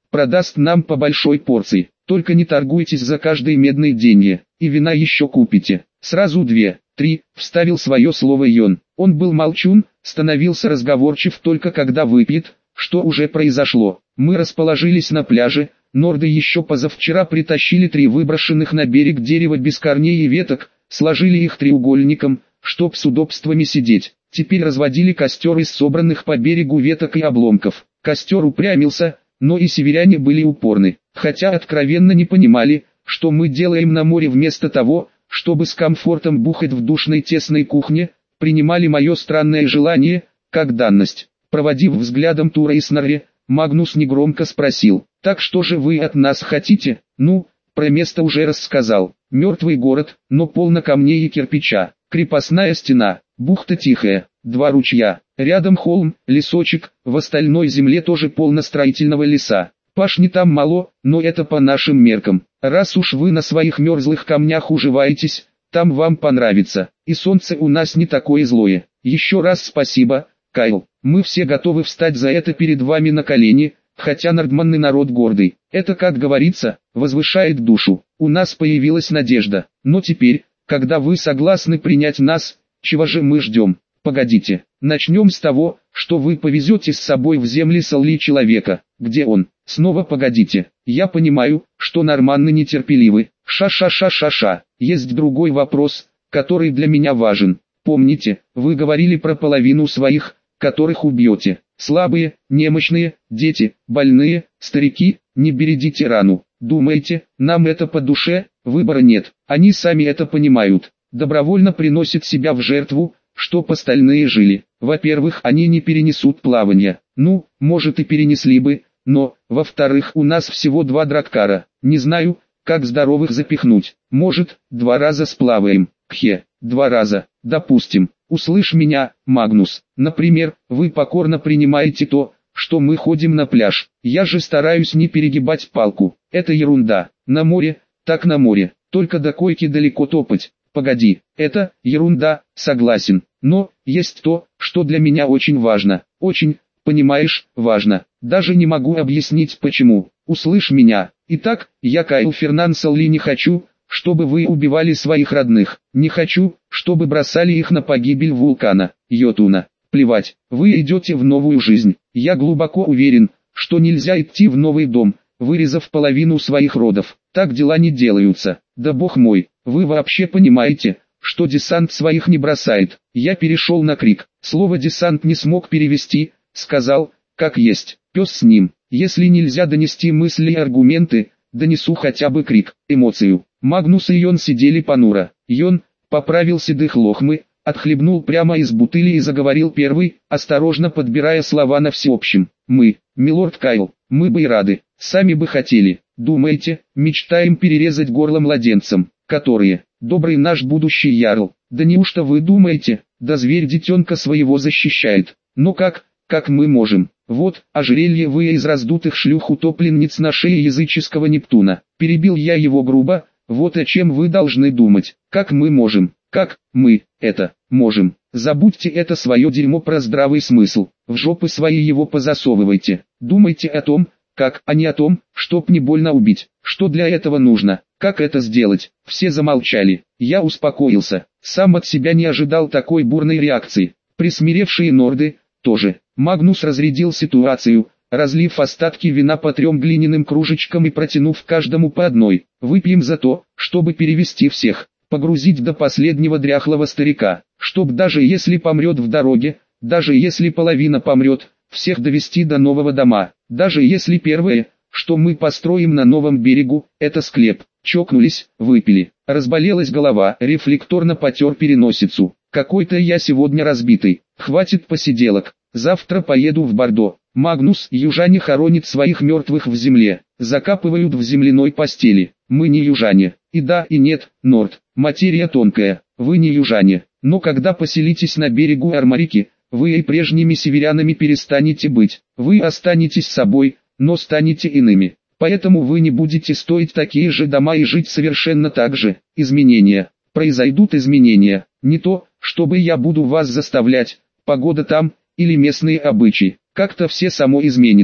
продаст нам по большой порции. Только не торгуйтесь за каждые медные деньги, и вина еще купите. Сразу 2-3, вставил свое слово Йон. Он был молчун, становился разговорчив только когда выпьет, что уже произошло. Мы расположились на пляже, норды еще позавчера притащили 3 выброшенных на берег дерева без корней и веток, сложили их треугольником, чтоб с удобствами сидеть. Теперь разводили костер из собранных по берегу веток и обломков. Костер упрямился, но и северяне были упорны, хотя откровенно не понимали, что мы делаем на море вместо того, чтобы с комфортом бухать в душной тесной кухне, принимали мое странное желание, как данность. Проводив взглядом Тура и Снорри, Магнус негромко спросил: «Так что же вы от нас хотите?» «Ну, про место уже рассказал. Мертвый город, но полно камней и кирпича, крепостная стена, бухта тихая, 2 ручья, рядом холм, лесочек, в остальной земле тоже полно строительного леса. Пашни там мало, но это по нашим меркам. Раз уж вы на своих мерзлых камнях уживаетесь, там вам понравится, и солнце у нас не такое злое. Еще раз спасибо, Кайл, мы все готовы встать за это перед вами на колени, хотя нордманный народ гордый. Это, как говорится, возвышает душу. У нас появилась надежда, но теперь, когда вы согласны принять нас, чего же мы ждем? Погодите, начнем с того, что вы повезете с собой в земли Солли человека. Где он? Снова погодите. Я понимаю, что норманны нетерпеливы. Ша-ша-ша-ша-ша. Есть другой вопрос, который для меня важен. Помните, вы говорили про половину своих, которых убьете. Слабые, немощные, дети, больные, старики, не бередите рану. Думаете, нам это по душе? Выбора нет. Они сами это понимают. Добровольно приносят себя в жертву, чтоб остальные жили. Во-первых, они не перенесут плавания. Ну, может и перенесли бы, но, во-вторых, у нас всего 2 драккара. Не знаю, как здоровых запихнуть. Может, 2 раза сплаваем. Кхе, 2 раза, допустим. Услышь меня, Магнус. Например, вы покорно принимаете то, что мы ходим на пляж. Я же стараюсь не перегибать палку. Это ерунда. На море, так на море. Только до койки далеко топать. Погоди, это ерунда, согласен. Но есть то, что для меня очень важно. Очень, понимаешь, важно. Даже не могу объяснить почему. Услышь меня. Итак, я Кайл Фернан Солли не хочу, чтобы вы убивали своих родных. Не хочу, чтобы бросали их на погибель вулкана, Йотуна. Плевать, вы идете в новую жизнь. Я глубоко уверен, что нельзя идти в новый дом, вырезав половину своих родов. Так дела не делаются. Да бог мой, вы вообще понимаете, что десант своих не бросает? Я перешел на крик. Слово десант не смог перевести, сказал, как есть, пес с ним. Если нельзя донести мысли и аргументы, донесу хотя бы крик, эмоцию. Магнус и Йон сидели понуро. Йон поправил седых лохмы, отхлебнул прямо из бутыли и заговорил первый, осторожно подбирая слова на всеобщем. Мы, милорд Кайл, мы бы и рады, сами бы хотели. Думаете, мечтаем перерезать горло младенцам, которые, добрый наш будущий ярл. Да неужто вы думаете, да зверь детенка своего защищает. Но как мы можем? Вот, ожерелье вы из раздутых шлюх утопленниц на шее языческого Нептуна. Перебил я его грубо, вот о чем вы должны думать. Как мы можем? Как мы это можем? Забудьте это свое дерьмо про здравый смысл. В жопы свои его позасовывайте. Думайте о том, как, а не о том, чтоб не больно убить. Что для этого нужно? Как это сделать? Все замолчали. Я успокоился. Сам от себя не ожидал такой бурной реакции. Присмиревшие норды тоже. Магнус разрядил ситуацию, разлив остатки вина по 3 глиняным кружечкам и протянув каждому по одной. Выпьем за то, чтобы перевести всех, погрузить до последнего дряхлого старика, чтоб даже если помрет в дороге, даже если половина помрет, всех довести до нового дома, даже если первое, что мы построим на новом берегу, это склеп. Чокнулись, выпили, разболелась голова, рефлекторно потер переносицу. Какой-то я сегодня разбитый, хватит посиделок, завтра поеду в Бордо. Магнус, южане хоронят своих мертвых в земле, закапывают в земляной постели. Мы не южане, и да и нет, Норд, материя тонкая, вы не южане, но когда поселитесь на берегу Армарики, вы и прежними северянами перестанете быть, вы останетесь собой, но станете иными. Поэтому вы не будете строить такие же дома и жить совершенно так же. Изменения. Произойдут изменения. Не то, чтобы я буду вас заставлять, погода там, или местные обычаи. Как-то все само изменится.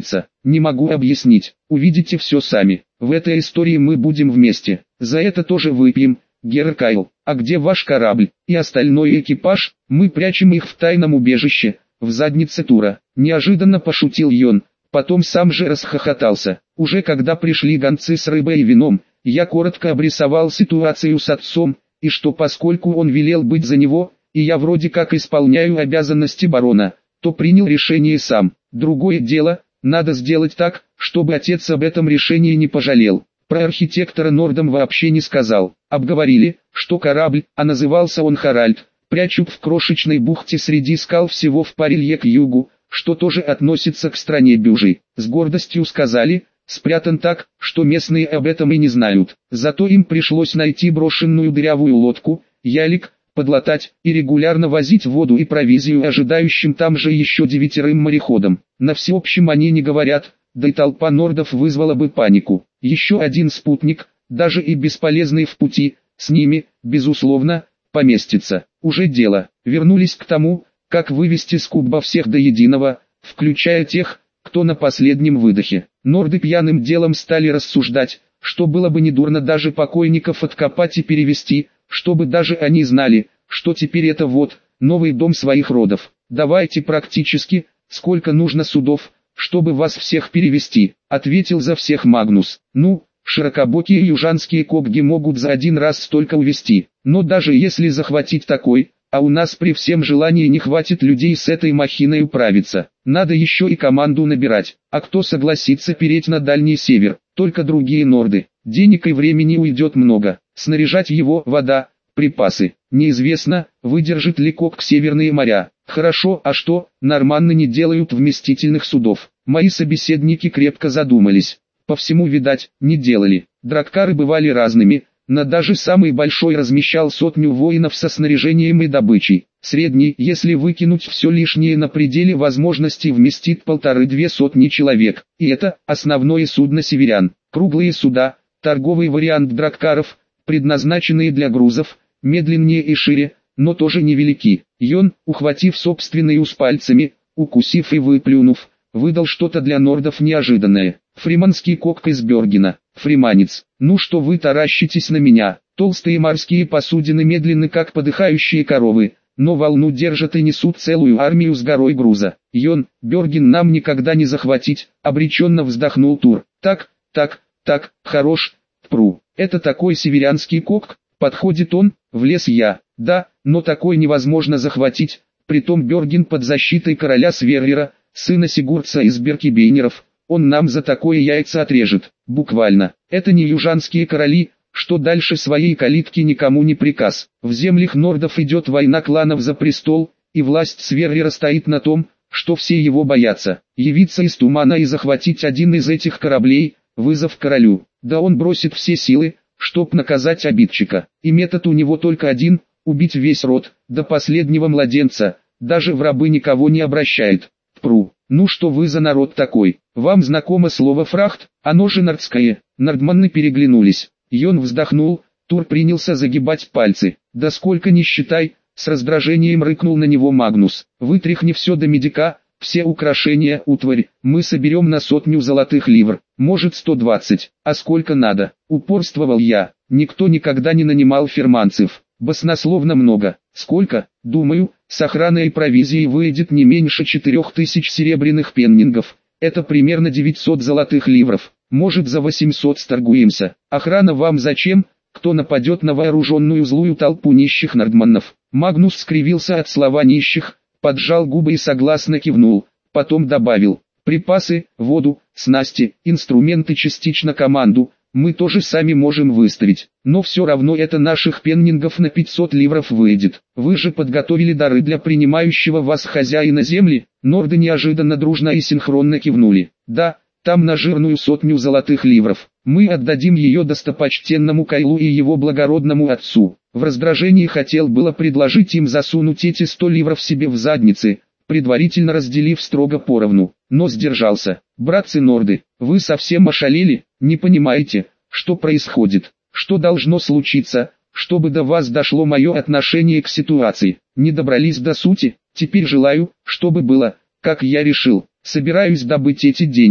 Не могу объяснить, увидите все сами. В этой истории мы будем вместе. За это тоже выпьем, Герр Кайл. А где ваш корабль и остальной экипаж? Мы прячем их в тайном убежище, в заднице Тура. Неожиданно пошутил Йон, потом сам же расхохотался. Уже когда пришли гонцы с рыбой и вином, я коротко обрисовал ситуацию с отцом, и что поскольку он велел быть за него, и я вроде как исполняю обязанности барона, то принял решение сам. Другое дело, надо сделать так, чтобы отец об этом решении не пожалел. Про архитектора Нордом вообще не сказал. Обговорили, что корабль, а назывался он Харальд, прячут в крошечной бухте среди скал всего в паре лье к югу, что тоже относится к стране Бюжи. С гордостью сказали, спрятан так, что местные об этом и не знают. Зато им пришлось найти брошенную дырявую лодку, ялик, подлатать и регулярно возить воду и провизию ожидающим там же еще 9 мореходам. На всеобщем они не говорят, да и толпа нордов вызвала бы панику. Еще один спутник, даже и бесполезный в пути, с ними, безусловно, поместится. Уже дело. Вернулись к тому, как вывести с Кубба всех до единого, включая тех, кто на последнем выдохе. Норды пьяным делом стали рассуждать, что было бы недурно даже покойников откопать и перевести, чтобы даже они знали, что теперь это вот, новый дом своих родов. Давайте практически, сколько нужно судов, чтобы вас всех перевести, ответил за всех Магнус. Ну, широкобокие южанские кобги могут за один раз столько увезти, но даже если захватить такой, а у нас при всем желании не хватит людей с этой махиной управиться, надо еще и команду набирать, а кто согласится переть на дальний север, только другие норды, денег и времени уйдет много, снаряжать его, вода, припасы, неизвестно, выдержит ли Кок северные моря. Хорошо, а что, норманны не делают вместительных судов. Мои собеседники крепко задумались. По всему, видать, не делали. Драккары бывали разными, но даже самый большой размещал 100 воинов со снаряжением и добычей. Средний, если выкинуть все лишнее на пределе возможностей, вместит 1,5–2 человек. И это основное судно северян. Круглые суда, торговый вариант драккаров, предназначенные для грузов, медленнее и шире, но тоже невелики. Йон, ухватив собственный ус пальцами, укусив и выплюнув, выдал что-то для нордов неожиданное. Фриманский кок из Бергена. Фриманец. Ну что вы таращитесь на меня? Толстые морские посудины медленны как подыхающие коровы, но волну держат и несут целую армию с горой груза. Йон, Берген нам никогда не захватить, обреченно вздохнул Тур. Так, хорош, Пру. Это такой северянский кок, подходит он, влез я. Да, но такой невозможно захватить, притом Берген под защитой короля Сверрера, сына Сигурдса из Беркибейнеров, он нам за такое яйца отрежет, буквально. Это не южанские короли, что дальше своей калитки никому не приказ. В землях нордов идет война кланов за престол, и власть Сверрера стоит на том, что все его боятся. Явиться из тумана и захватить один из этих кораблей, вызов королю. Да он бросит все силы, чтоб наказать обидчика. И метод у него только один – убить весь род, до последнего младенца, даже в рабы никого не обращает. Пру. Ну что вы за народ такой? Вам знакомо слово фрахт? Оно же нордское. Нордманны переглянулись. Йон вздохнул, Тур принялся загибать пальцы. Да сколько ни считай, с раздражением рыкнул на него Магнус. Вытряхни все до медика, все украшения, утварь, мы соберем на 100 золотых ливр, может 120, а сколько надо, упорствовал я. Никто никогда не нанимал ферманцев. Баснословно много. Сколько? Думаю, с охраной и провизией выйдет не меньше 4000 серебряных пеннингов. Это примерно 900 золотых ливров. Может, за 800 сторгуемся. Охрана вам зачем? Кто нападет на вооруженную злую толпу нищих нордманнов? Магнус скривился от слова нищих, поджал губы и согласно кивнул. Потом добавил: припасы, воду, снасти, инструменты, частично команду. Мы тоже сами можем выставить, но все равно это наших пеннингов на 500 ливров выйдет. Вы же подготовили дары для принимающего вас хозяина земли? Норды неожиданно дружно и синхронно кивнули. Да, там на жирную 100 золотых ливров. Мы отдадим ее достопочтенному Кайлу и его благородному отцу. В раздражении хотел было предложить им засунуть эти 100 ливров себе в задницы, предварительно разделив строго поровну, но сдержался. Братцы норды, вы совсем ошалели? Не понимаете, что происходит, что должно случиться, чтобы до вас дошло мое отношение к ситуации. Не добрались до сути, теперь желаю, чтобы было, как я решил. Собираюсь добыть эти деньги.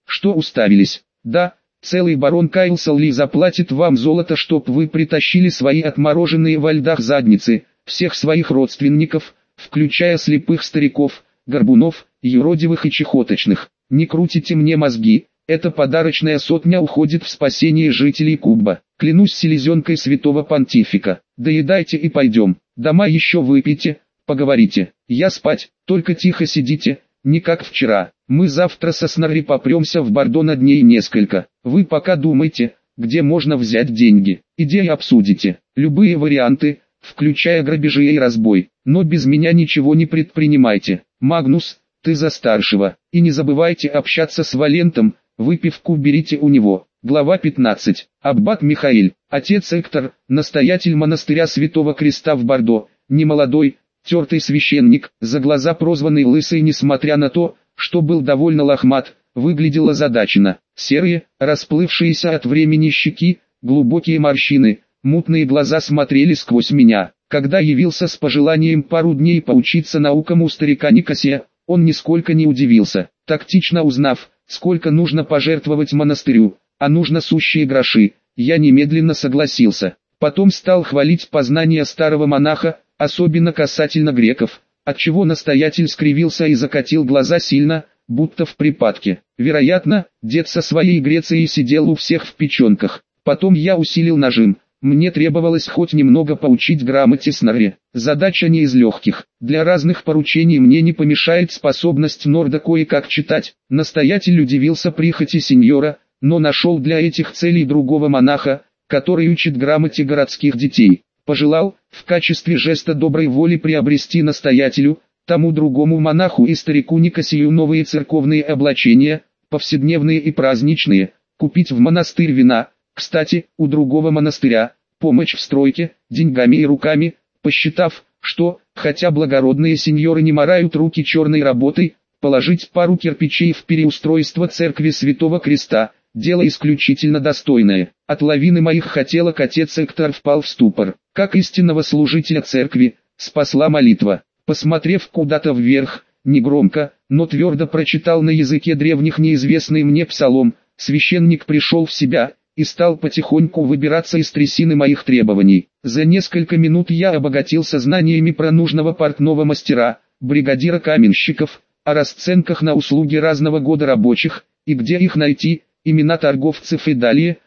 что уставились? Да, целый барон Кайлсалли заплатит вам золото, чтоб вы притащили свои отмороженные во льдах задницы, всех своих родственников, включая слепых стариков, горбунов, юродивых и чехоточных. Не крутите мне мозги, эта подарочная сотня уходит в спасение жителей Кубба. Клянусь селезенкой святого понтифика. Доедайте и пойдем. Дома еще выпейте, поговорите. Я спать, только тихо сидите, не как вчера. Мы завтра со Снорри попремся в Бордо на дней несколько. Вы пока думайте, где можно взять деньги. Идеи обсудите. Любые варианты, включая грабежи и разбой. Но без меня ничего не предпринимайте. Магнус, ты за старшего. И не забывайте общаться с Валентом, выпивку берите у него. Глава 15. Аббат Михаэль, отец Эктор, настоятель монастыря Святого Креста в Бордо, немолодой, тертый священник, за глаза прозванный Лысый, несмотря на то, что был довольно лохмат, выглядел озадаченно. Серые, расплывшиеся от времени щеки, глубокие морщины, мутные глаза смотрели сквозь меня. Когда явился с пожеланием пару дней поучиться наукам у старика Никосия, он нисколько не удивился. Тактично узнав, сколько нужно пожертвовать монастырю, а нужно сущие гроши, я немедленно согласился. Потом стал хвалить познания старого монаха, особенно касательно греков, отчего настоятель скривился и закатил глаза сильно, будто в припадке. Вероятно, дед со своей Грецией сидел у всех в печенках. Потом я усилил нажим. Мне требовалось хоть немного поучить грамоте Снорри. Задача не из легких. Для разных поручений мне не помешает способность Норда кое-как читать. Настоятель удивился прихоти сеньора, но нашел для этих целей другого монаха, который учит грамоте городских детей. Пожелал, в качестве жеста доброй воли приобрести настоятелю, тому другому монаху и старику Никосию новые церковные облачения, повседневные и праздничные, купить в монастырь вина. Кстати, у другого монастыря, помощь в стройке, деньгами и руками, посчитав, что, хотя благородные сеньоры не морают руки черной работой, положить пару кирпичей в переустройство церкви Святого Креста, дело исключительно достойное. От лавины моих хотелок отец Эктор впал в ступор. Как истинного служителя церкви, спасла молитва. Посмотрев куда-то вверх, негромко, но твердо прочитал на языке древних неизвестный мне псалом, священник пришел в себя и стал потихоньку выбираться из трясины моих требований. За несколько минут я обогатился знаниями про нужного портного мастера, бригадира каменщиков, о расценках на услуги разного года рабочих, и где их найти, имена торговцев и далее.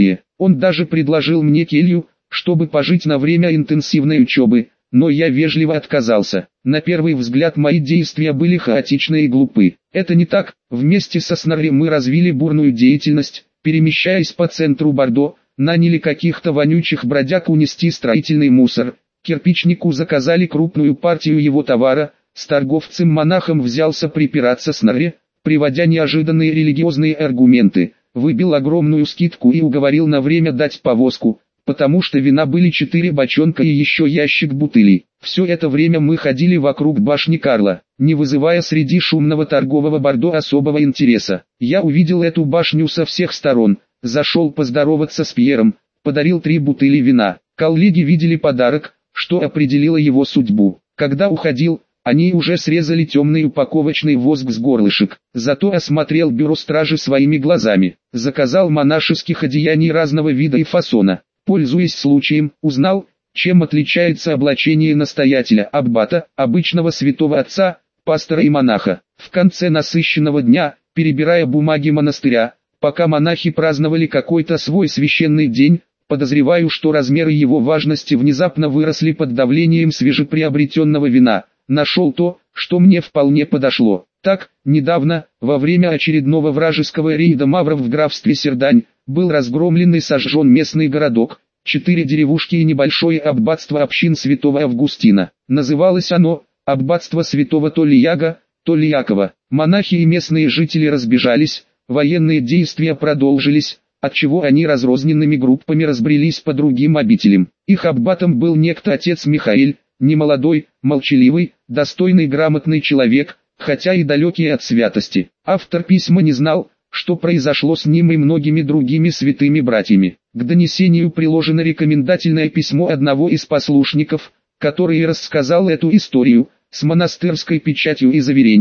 Он даже предложил мне келью, чтобы пожить на время интенсивной учебы, но я вежливо отказался. На первый взгляд мои действия были хаотичны и глупы. Это не так. Вместе со Снорри мы развили бурную деятельность, перемещаясь по центру Бордо, наняли каких-то вонючих бродяг унести строительный мусор. Кирпичнику заказали крупную партию его товара, с торговцем-монахом взялся припираться Снорри, приводя неожиданные религиозные аргументы, выбил огромную скидку и уговорил на время дать повозку, потому что вина были 4 бочонка и еще ящик бутылей. Все это время мы ходили вокруг башни Карла, не вызывая среди шумного торгового Бордо особого интереса. Я увидел эту башню со всех сторон, зашел поздороваться с Пьером, подарил 3 бутыли вина. Коллеги видели подарок, что определило его судьбу. Когда уходил, они уже срезали темный упаковочный воск с горлышек. Зато осмотрел бюро стражи своими глазами. Заказал монашеских одеяний разного вида и фасона. Пользуясь случаем, узнал, чем отличается облачение настоятеля, аббата, обычного святого отца, пастора и монаха. В конце насыщенного дня, перебирая бумаги монастыря, пока монахи праздновали какой-то свой священный день, подозреваю, что размеры его важности внезапно выросли под давлением свежеприобретенного вина, нашел то, что мне вполне подошло. Так, недавно, во время очередного вражеского рейда мавров в графстве Сердань, был разгромлен и сожжен местный городок, 4 деревушки и небольшое аббатство общин святого Августина. Называлось оно «Аббатство святого то ли Яга, то ли Якова». Монахи и местные жители разбежались, военные действия продолжились, отчего они разрозненными группами разбрелись по другим обителям. Их аббатом был некто отец Михаэль, немолодой, молчаливый, достойный грамотный человек, хотя и далекий от святости. Автор письма не знал, что произошло с ним и многими другими святыми братьями. К донесению приложено рекомендательное письмо одного из послушников, который рассказал эту историю, с монастырской печатью и заверение,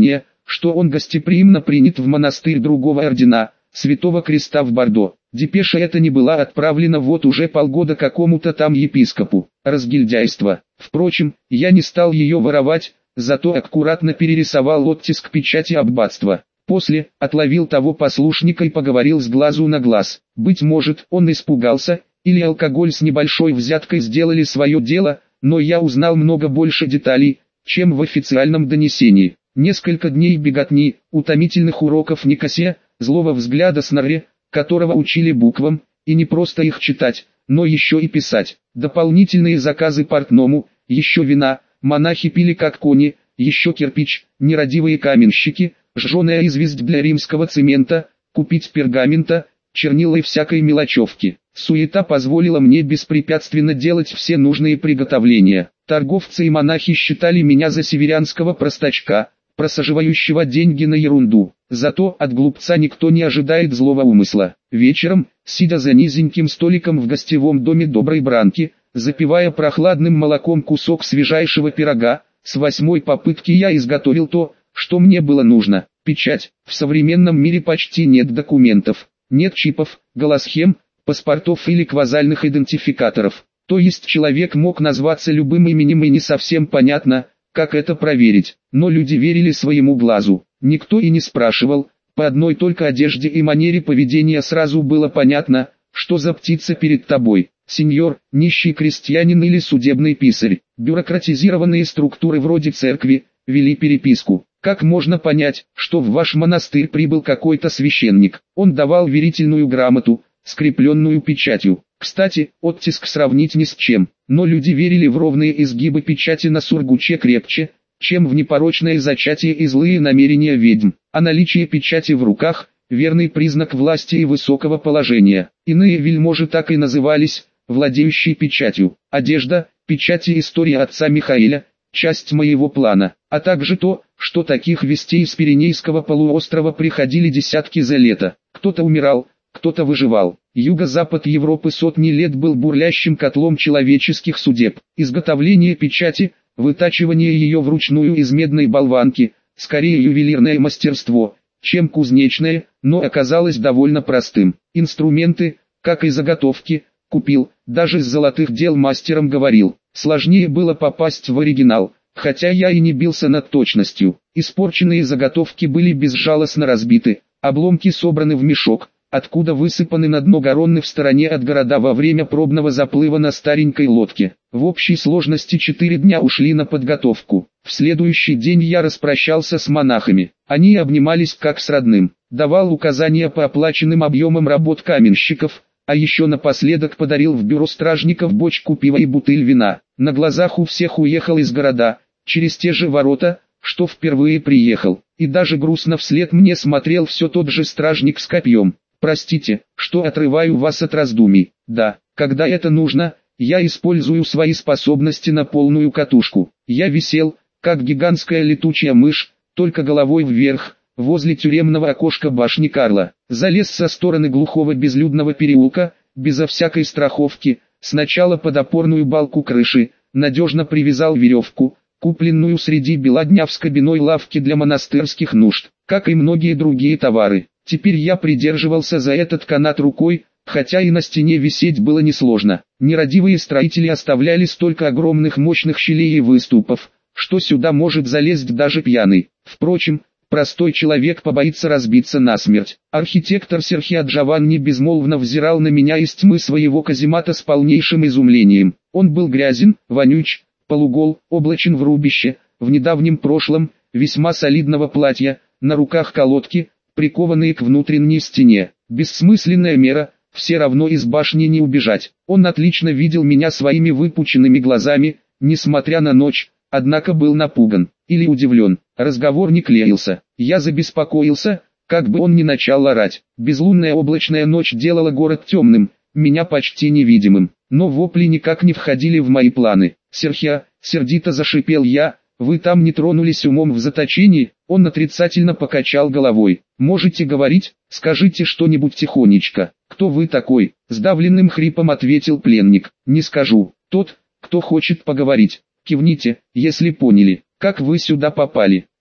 что он гостеприимно принят в монастырь другого ордена, Святого Креста в Бордо. Депеша эта не была отправлена вот уже полгода какому-то там епископу. Разгильдяйство. Впрочем, я не стал ее воровать, зато аккуратно перерисовал оттиск печати аббатства. После, отловил того послушника и поговорил с глазу на глаз. Быть может, он испугался, или алкоголь с небольшой взяткой сделали свое дело, но я узнал много больше деталей, чем в официальном донесении. Несколько дней беготни, утомительных уроков Никосе, злого взгляда Снорри, которого учили буквам, и не просто их читать, но еще и писать. Дополнительные заказы портному, еще вина, монахи пили как кони, еще кирпич, нерадивые каменщики, жженая известь для римского цемента, купить пергамента, чернила и всякой мелочевки. Суета позволила мне беспрепятственно делать все нужные приготовления. Торговцы и монахи считали меня за северянского простачка, просаживающего деньги на ерунду. Зато от глупца никто не ожидает злого умысла. Вечером, сидя за низеньким столиком в гостевом доме доброй бранки, запивая прохладным молоком кусок свежайшего пирога, с 8-й попытки я изготовил то, что мне было нужно. Печать. В современном мире почти нет документов, нет чипов, голоссхем, паспортов или квазальных идентификаторов. То есть человек мог назваться любым именем и не совсем понятно, как это проверить. Но люди верили своему глазу. Никто и не спрашивал, по одной только одежде и манере поведения сразу было понятно, что за птица перед тобой. Сеньор, нищий крестьянин или судебный писарь. Бюрократизированные структуры вроде церкви вели переписку. Как можно понять, что в ваш монастырь прибыл какой-то священник? Он давал верительную грамоту, скрепленную печатью. Кстати, оттиск сравнить ни с чем, но люди верили в ровные изгибы печати на сургуче крепче, чем в непорочное зачатие и злые намерения ведьм. А наличие печати в руках – верный признак власти и высокого положения. Иные вельможи так и назывались, владеющие печатью. Одежда, печати истории отца Михаэля, часть моего плана, а также то, что таких вестей с Пиренейского полуострова приходили десятки за лето. Кто-то умирал, кто-то выживал. Юго-запад Европы сотни лет был бурлящим котлом человеческих судеб. Изготовление печати, вытачивание ее вручную из медной болванки, скорее ювелирное мастерство, чем кузнечное, но оказалось довольно простым. Инструменты, как и заготовки, купил, даже с золотых дел мастером говорил. Сложнее было попасть в оригинал, хотя я и не бился над точностью. Испорченные заготовки были безжалостно разбиты, обломки собраны в мешок, откуда высыпаны на дно Гаронны в стороне от города во время пробного заплыва на старенькой лодке. В общей сложности 4 дня ушли на подготовку. В следующий день я распрощался с монахами. Они обнимались как с родным. Давал указания по оплаченным объемам работ каменщиков, а еще напоследок подарил в бюро стражников бочку пива и бутыль вина. На глазах у всех уехал из города, через те же ворота, что впервые приехал. И даже грустно вслед мне смотрел все тот же стражник с копьем. Простите, что отрываю вас от раздумий. Да, когда это нужно, я использую свои способности на полную катушку. Я висел, как гигантская летучая мышь, только головой вверх, возле тюремного окошка башни Карла. Залез со стороны глухого безлюдного переулка, безо всякой страховки, сначала под опорную балку крыши, надежно привязал веревку, купленную среди бела дня в скобяной лавке для монастырских нужд, как и многие другие товары. Теперь я придерживался за этот канат рукой, хотя и на стене висеть было несложно. Нерадивые строители оставляли столько огромных мощных щелей и выступов, что сюда может залезть даже пьяный. Впрочем, простой человек побоится разбиться насмерть. Архитектор Серхио Джованни безмолвно взирал на меня из тьмы своего каземата с полнейшим изумлением. Он был грязен, вонюч, полугол, облачен в рубище, в недавнем прошлом, весьма солидного платья, на руках колодки, прикованные к внутренней стене. Бессмысленная мера, все равно из башни не убежать. Он отлично видел меня своими выпученными глазами, несмотря на ночь, однако был напуган, или удивлен. Разговор не клеился. Я забеспокоился, как бы он ни начал орать. Безлунная облачная ночь делала город темным, меня почти невидимым. Но вопли никак не входили в мои планы. «Серхио», сердито зашипел я, «вы там не тронулись умом в заточении?» Он отрицательно покачал головой. «Можете говорить, скажите что-нибудь тихонечко». «Кто вы такой?» — сдавленным хрипом ответил пленник. «Не скажу. Тот, кто хочет поговорить. Кивните, если поняли. Как вы сюда попали?»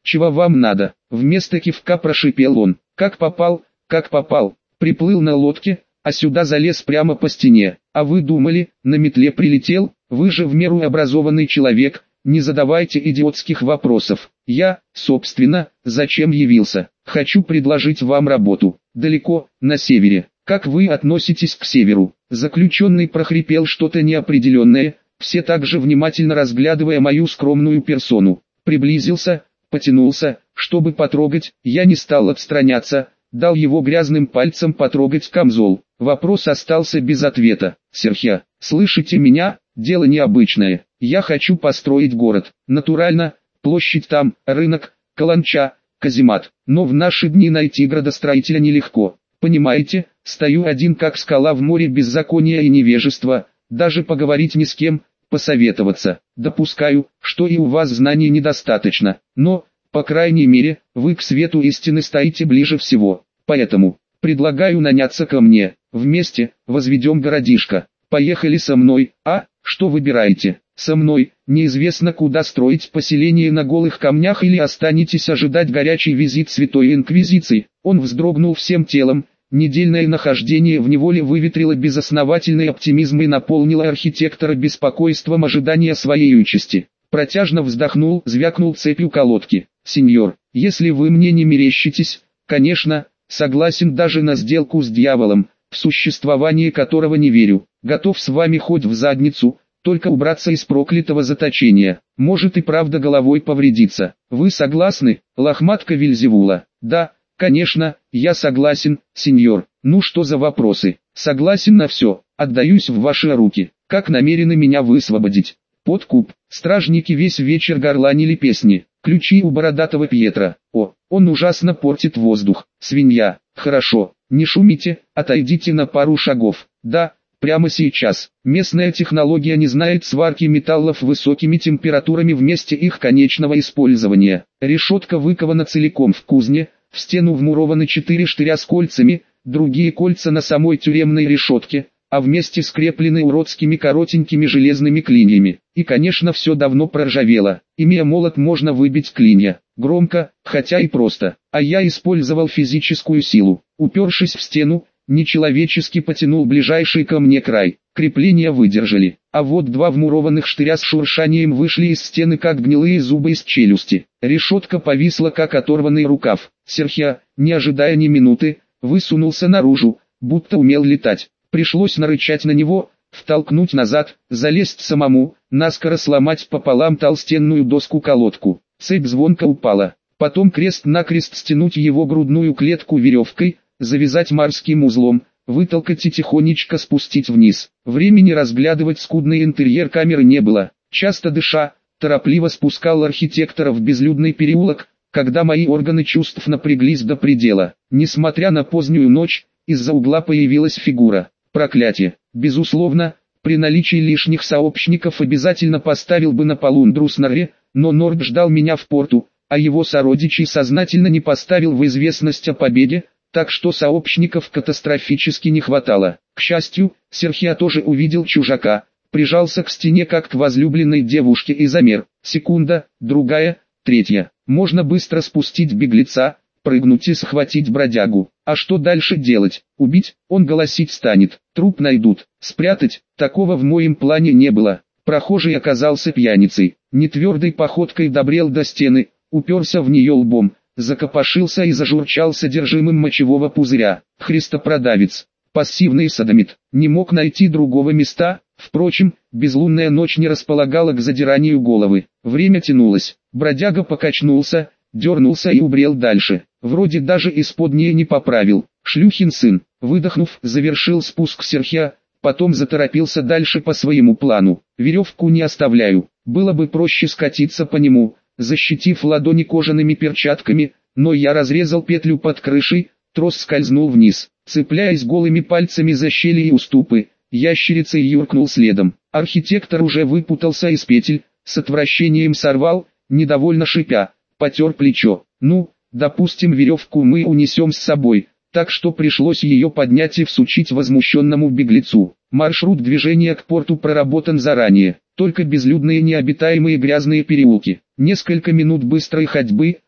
чего вам надо?» Вместо кивка прошипел он. «Как попал, как попал. Приплыл на лодке, а сюда залез прямо по стене. А вы думали, на метле прилетел? Вы же в меру образованный человек, не задавайте идиотских вопросов. Я, собственно, зачем явился? Хочу предложить вам работу. Далеко, на севере. Как вы относитесь к северу?» Заключенный прохрипел что-то неопределенное, все так же внимательно разглядывая мою скромную персону. Приблизился, потянулся, чтобы потрогать, я не стал отстраняться, дал его грязным пальцем потрогать камзол. Вопрос остался без ответа. «Серхио, слышите меня? Дело необычное. Я хочу построить город. Натурально, площадь там, рынок, каланча, каземат. Но в наши дни найти градостроителя нелегко. Понимаете, стою один как скала в море беззакония и невежества, даже поговорить ни с кем, посоветоваться. Допускаю, что и у вас знаний недостаточно, но, по крайней мере, вы к свету истины стоите ближе всего. Поэтому, предлагаю наняться ко мне, вместе, возведем городишко. Поехали со мной, а, что выбираете? Со мной, неизвестно куда строить поселение на голых камнях или останетесь ожидать горячий визит Святой Инквизиции. Он вздрогнул всем телом, недельное нахождение в неволе выветрило безосновательный оптимизм и наполнило архитектора беспокойством ожидания своей участи. Протяжно вздохнул, звякнул цепью колодки. «Сеньор, если вы мне не мерещитесь, конечно, согласен даже на сделку с дьяволом, в существование которого не верю, готов с вами хоть в задницу, только убраться из проклятого заточения, может и правда головой повредиться. Вы согласны, лохматка Вельзевула?» «Да, конечно, я согласен, сеньор. Ну что за вопросы?» «Согласен на все, отдаюсь в ваши руки. Как намерены меня высвободить?» «Подкуп». Стражники весь вечер горланили песни. «Ключи у бородатого Пьетро. О, он ужасно портит воздух. Свинья. Хорошо, не шумите, отойдите на пару шагов. Да, прямо сейчас. Местная технология не знает сварки металлов высокими температурами вместе их конечного использования. Решетка выкована целиком в кузне, в стену вмурованы 4 штыря с кольцами, другие кольца на самой тюремной решетке, а вместе скреплены уродскими коротенькими железными клиньями. И конечно все давно проржавело. Имея молот можно выбить клинья. Громко, хотя и просто. А я использовал физическую силу. Упершись в стену, нечеловечески потянул ближайший ко мне край. Крепления выдержали. А вот 2 вмурованных штыря с шуршанием вышли из стены как гнилые зубы из челюсти. Решетка повисла как оторванный рукав. Серхио, не ожидая ни минуты, высунулся наружу, будто умел летать. Пришлось нарычать на него, втолкнуть назад, залезть самому, наскоро сломать пополам толстенную доску-колодку. Цепь звонко упала. Потом крест-накрест стянуть его грудную клетку веревкой, завязать морским узлом, вытолкать и тихонечко спустить вниз. Времени разглядывать скудный интерьер камеры не было. Часто дыша, торопливо спускал архитектора в безлюдный переулок, когда мои органы чувств напряглись до предела. Несмотря на позднюю ночь, из-за угла появилась фигура. Проклятие. Безусловно, при наличии лишних сообщников обязательно поставил бы на полундру с норе, но Норд ждал меня в порту, а его сородичей сознательно не поставил в известность о победе, так что сообщников катастрофически не хватало. К счастью, Серхио тоже увидел чужака, прижался к стене как к возлюбленной девушке и замер. Секунда, другая, третья. Можно быстро спустить беглеца, прыгнуть и схватить бродягу. А что дальше делать? Убить? Он голосить станет. Труп найдут. Спрятать? Такого в моем плане не было. Прохожий оказался пьяницей. Нетвердой походкой добрел до стены, уперся в нее лбом, закопошился и зажурчал содержимым мочевого пузыря. Христопродавец. Пассивный садомит. Не мог найти другого места. Впрочем, безлунная ночь не располагала к задиранию головы. Время тянулось. Бродяга покачнулся, дернулся и убрел дальше. Вроде даже исподнее не поправил. Шлюхин сын. Выдохнув, завершил спуск Серхио, потом заторопился дальше по своему плану. Веревку не оставляю. Было бы проще скатиться по нему, защитив ладони кожаными перчатками, но я разрезал петлю под крышей, трос скользнул вниз. Цепляясь голыми пальцами за щели и уступы, ящерицей юркнул следом. Архитектор уже выпутался из петель, с отвращением сорвал, недовольно шипя, потер плечо. Ну, допустим, веревку мы унесем с собой, так что пришлось ее поднять и всучить возмущенному беглецу. Маршрут движения к порту проработан заранее, только безлюдные необитаемые грязные переулки. Несколько минут быстрой ходьбы,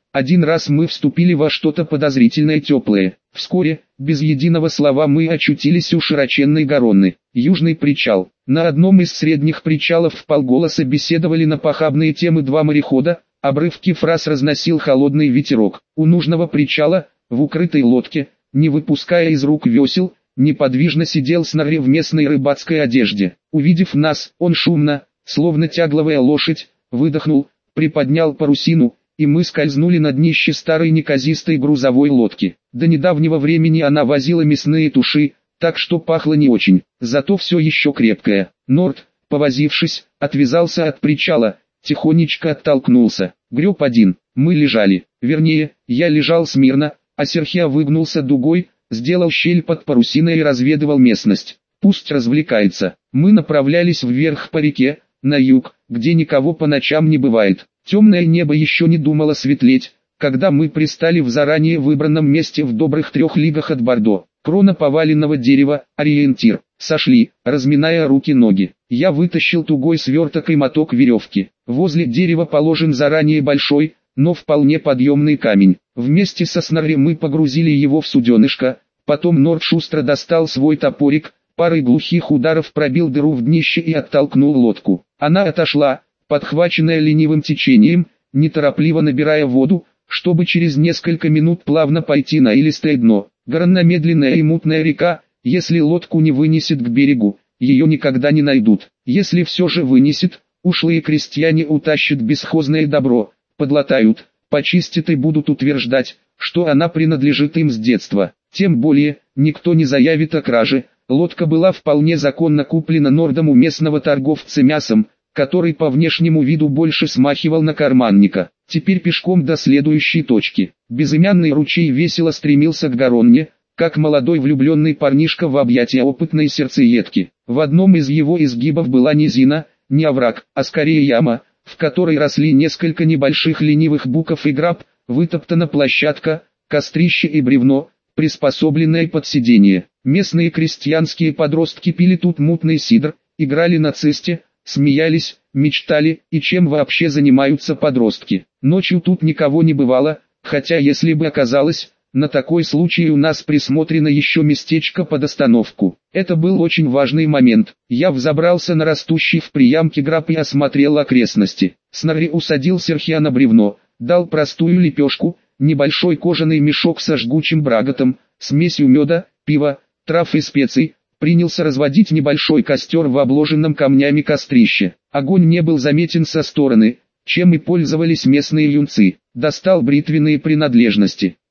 Один раз мы вступили во что-то подозрительное теплое. Вскоре, без единого слова мы очутились у широченной Гаронны. Южный причал. На одном из средних причалов вполголоса беседовали на похабные темы два морехода, обрывки фраз разносил холодный ветерок. У нужного причала, в укрытой лодке, не выпуская из рук весел, неподвижно сидел снарь в местной рыбацкой одежде. Увидев нас, он шумно, словно тягловая лошадь, выдохнул, приподнял парусину, и мы скользнули на днище старой неказистой грузовой лодки. До недавнего времени она возила мясные туши, так что пахло не очень, зато все еще крепкое. Норд, повозившись, отвязался от причала, тихонечко оттолкнулся. Греб один, мы лежали, вернее, я лежал смирно, а Серхио выгнулся дугой, сделал щель под парусиной и разведывал местность. Пусть развлекается. Мы направлялись вверх по реке, на юг, где никого по ночам не бывает. Темное небо еще не думало светлеть, когда мы пристали в заранее выбранном месте в добрых 3 лигах от Бордо. Крона поваленного дерева, ориентир. Сошли, разминая руки-ноги. Я вытащил тугой сверток и моток веревки. Возле дерева положен заранее большой, но вполне подъемный камень. Вместе со снарем мы погрузили его в суденышко, потом Норд шустро достал свой топорик, парой глухих ударов пробил дыру в днище и оттолкнул лодку. Она отошла, подхваченная ленивым течением, неторопливо набирая воду, чтобы через несколько минут плавно пойти на илистое дно. Горно-медленная и мутная река, если лодку не вынесет к берегу, ее никогда не найдут. Если все же вынесет, ушлые крестьяне утащат бесхозное добро, подлатают, почистят и будут утверждать, что она принадлежит им с детства. Тем более, никто не заявит о краже. Лодка была вполне законно куплена Нордом у местного торговца мясом, который по внешнему виду больше смахивал на карманника. Теперь пешком до следующей точки. Безымянный ручей весело стремился к Гаронне, как молодой влюбленный парнишка в объятия опытной сердцеедки. В одном из его изгибов была низина, не овраг, а скорее яма, в которой росли несколько небольших ленивых буков и граб, вытоптана площадка, кострище и бревно, приспособленное под сиденье. Местные крестьянские подростки пили тут мутный сидр, играли на цисте, смеялись, мечтали, и чем вообще занимаются подростки. Ночью тут никого не бывало, хотя если бы оказалось, на такой случай у нас присмотрено еще местечко под остановку. Это был очень важный момент. Я взобрался на растущий в приямке граб и осмотрел окрестности. Снарри усадил Серхио на бревно, дал простую лепешку, небольшой кожаный мешок со жгучим браготом, смесью меда, пива, трав и специй, принялся разводить небольшой костер в обложенном камнями кострище. Огонь не был заметен со стороны, чем и пользовались местные юнцы. Достал бритвенные принадлежности.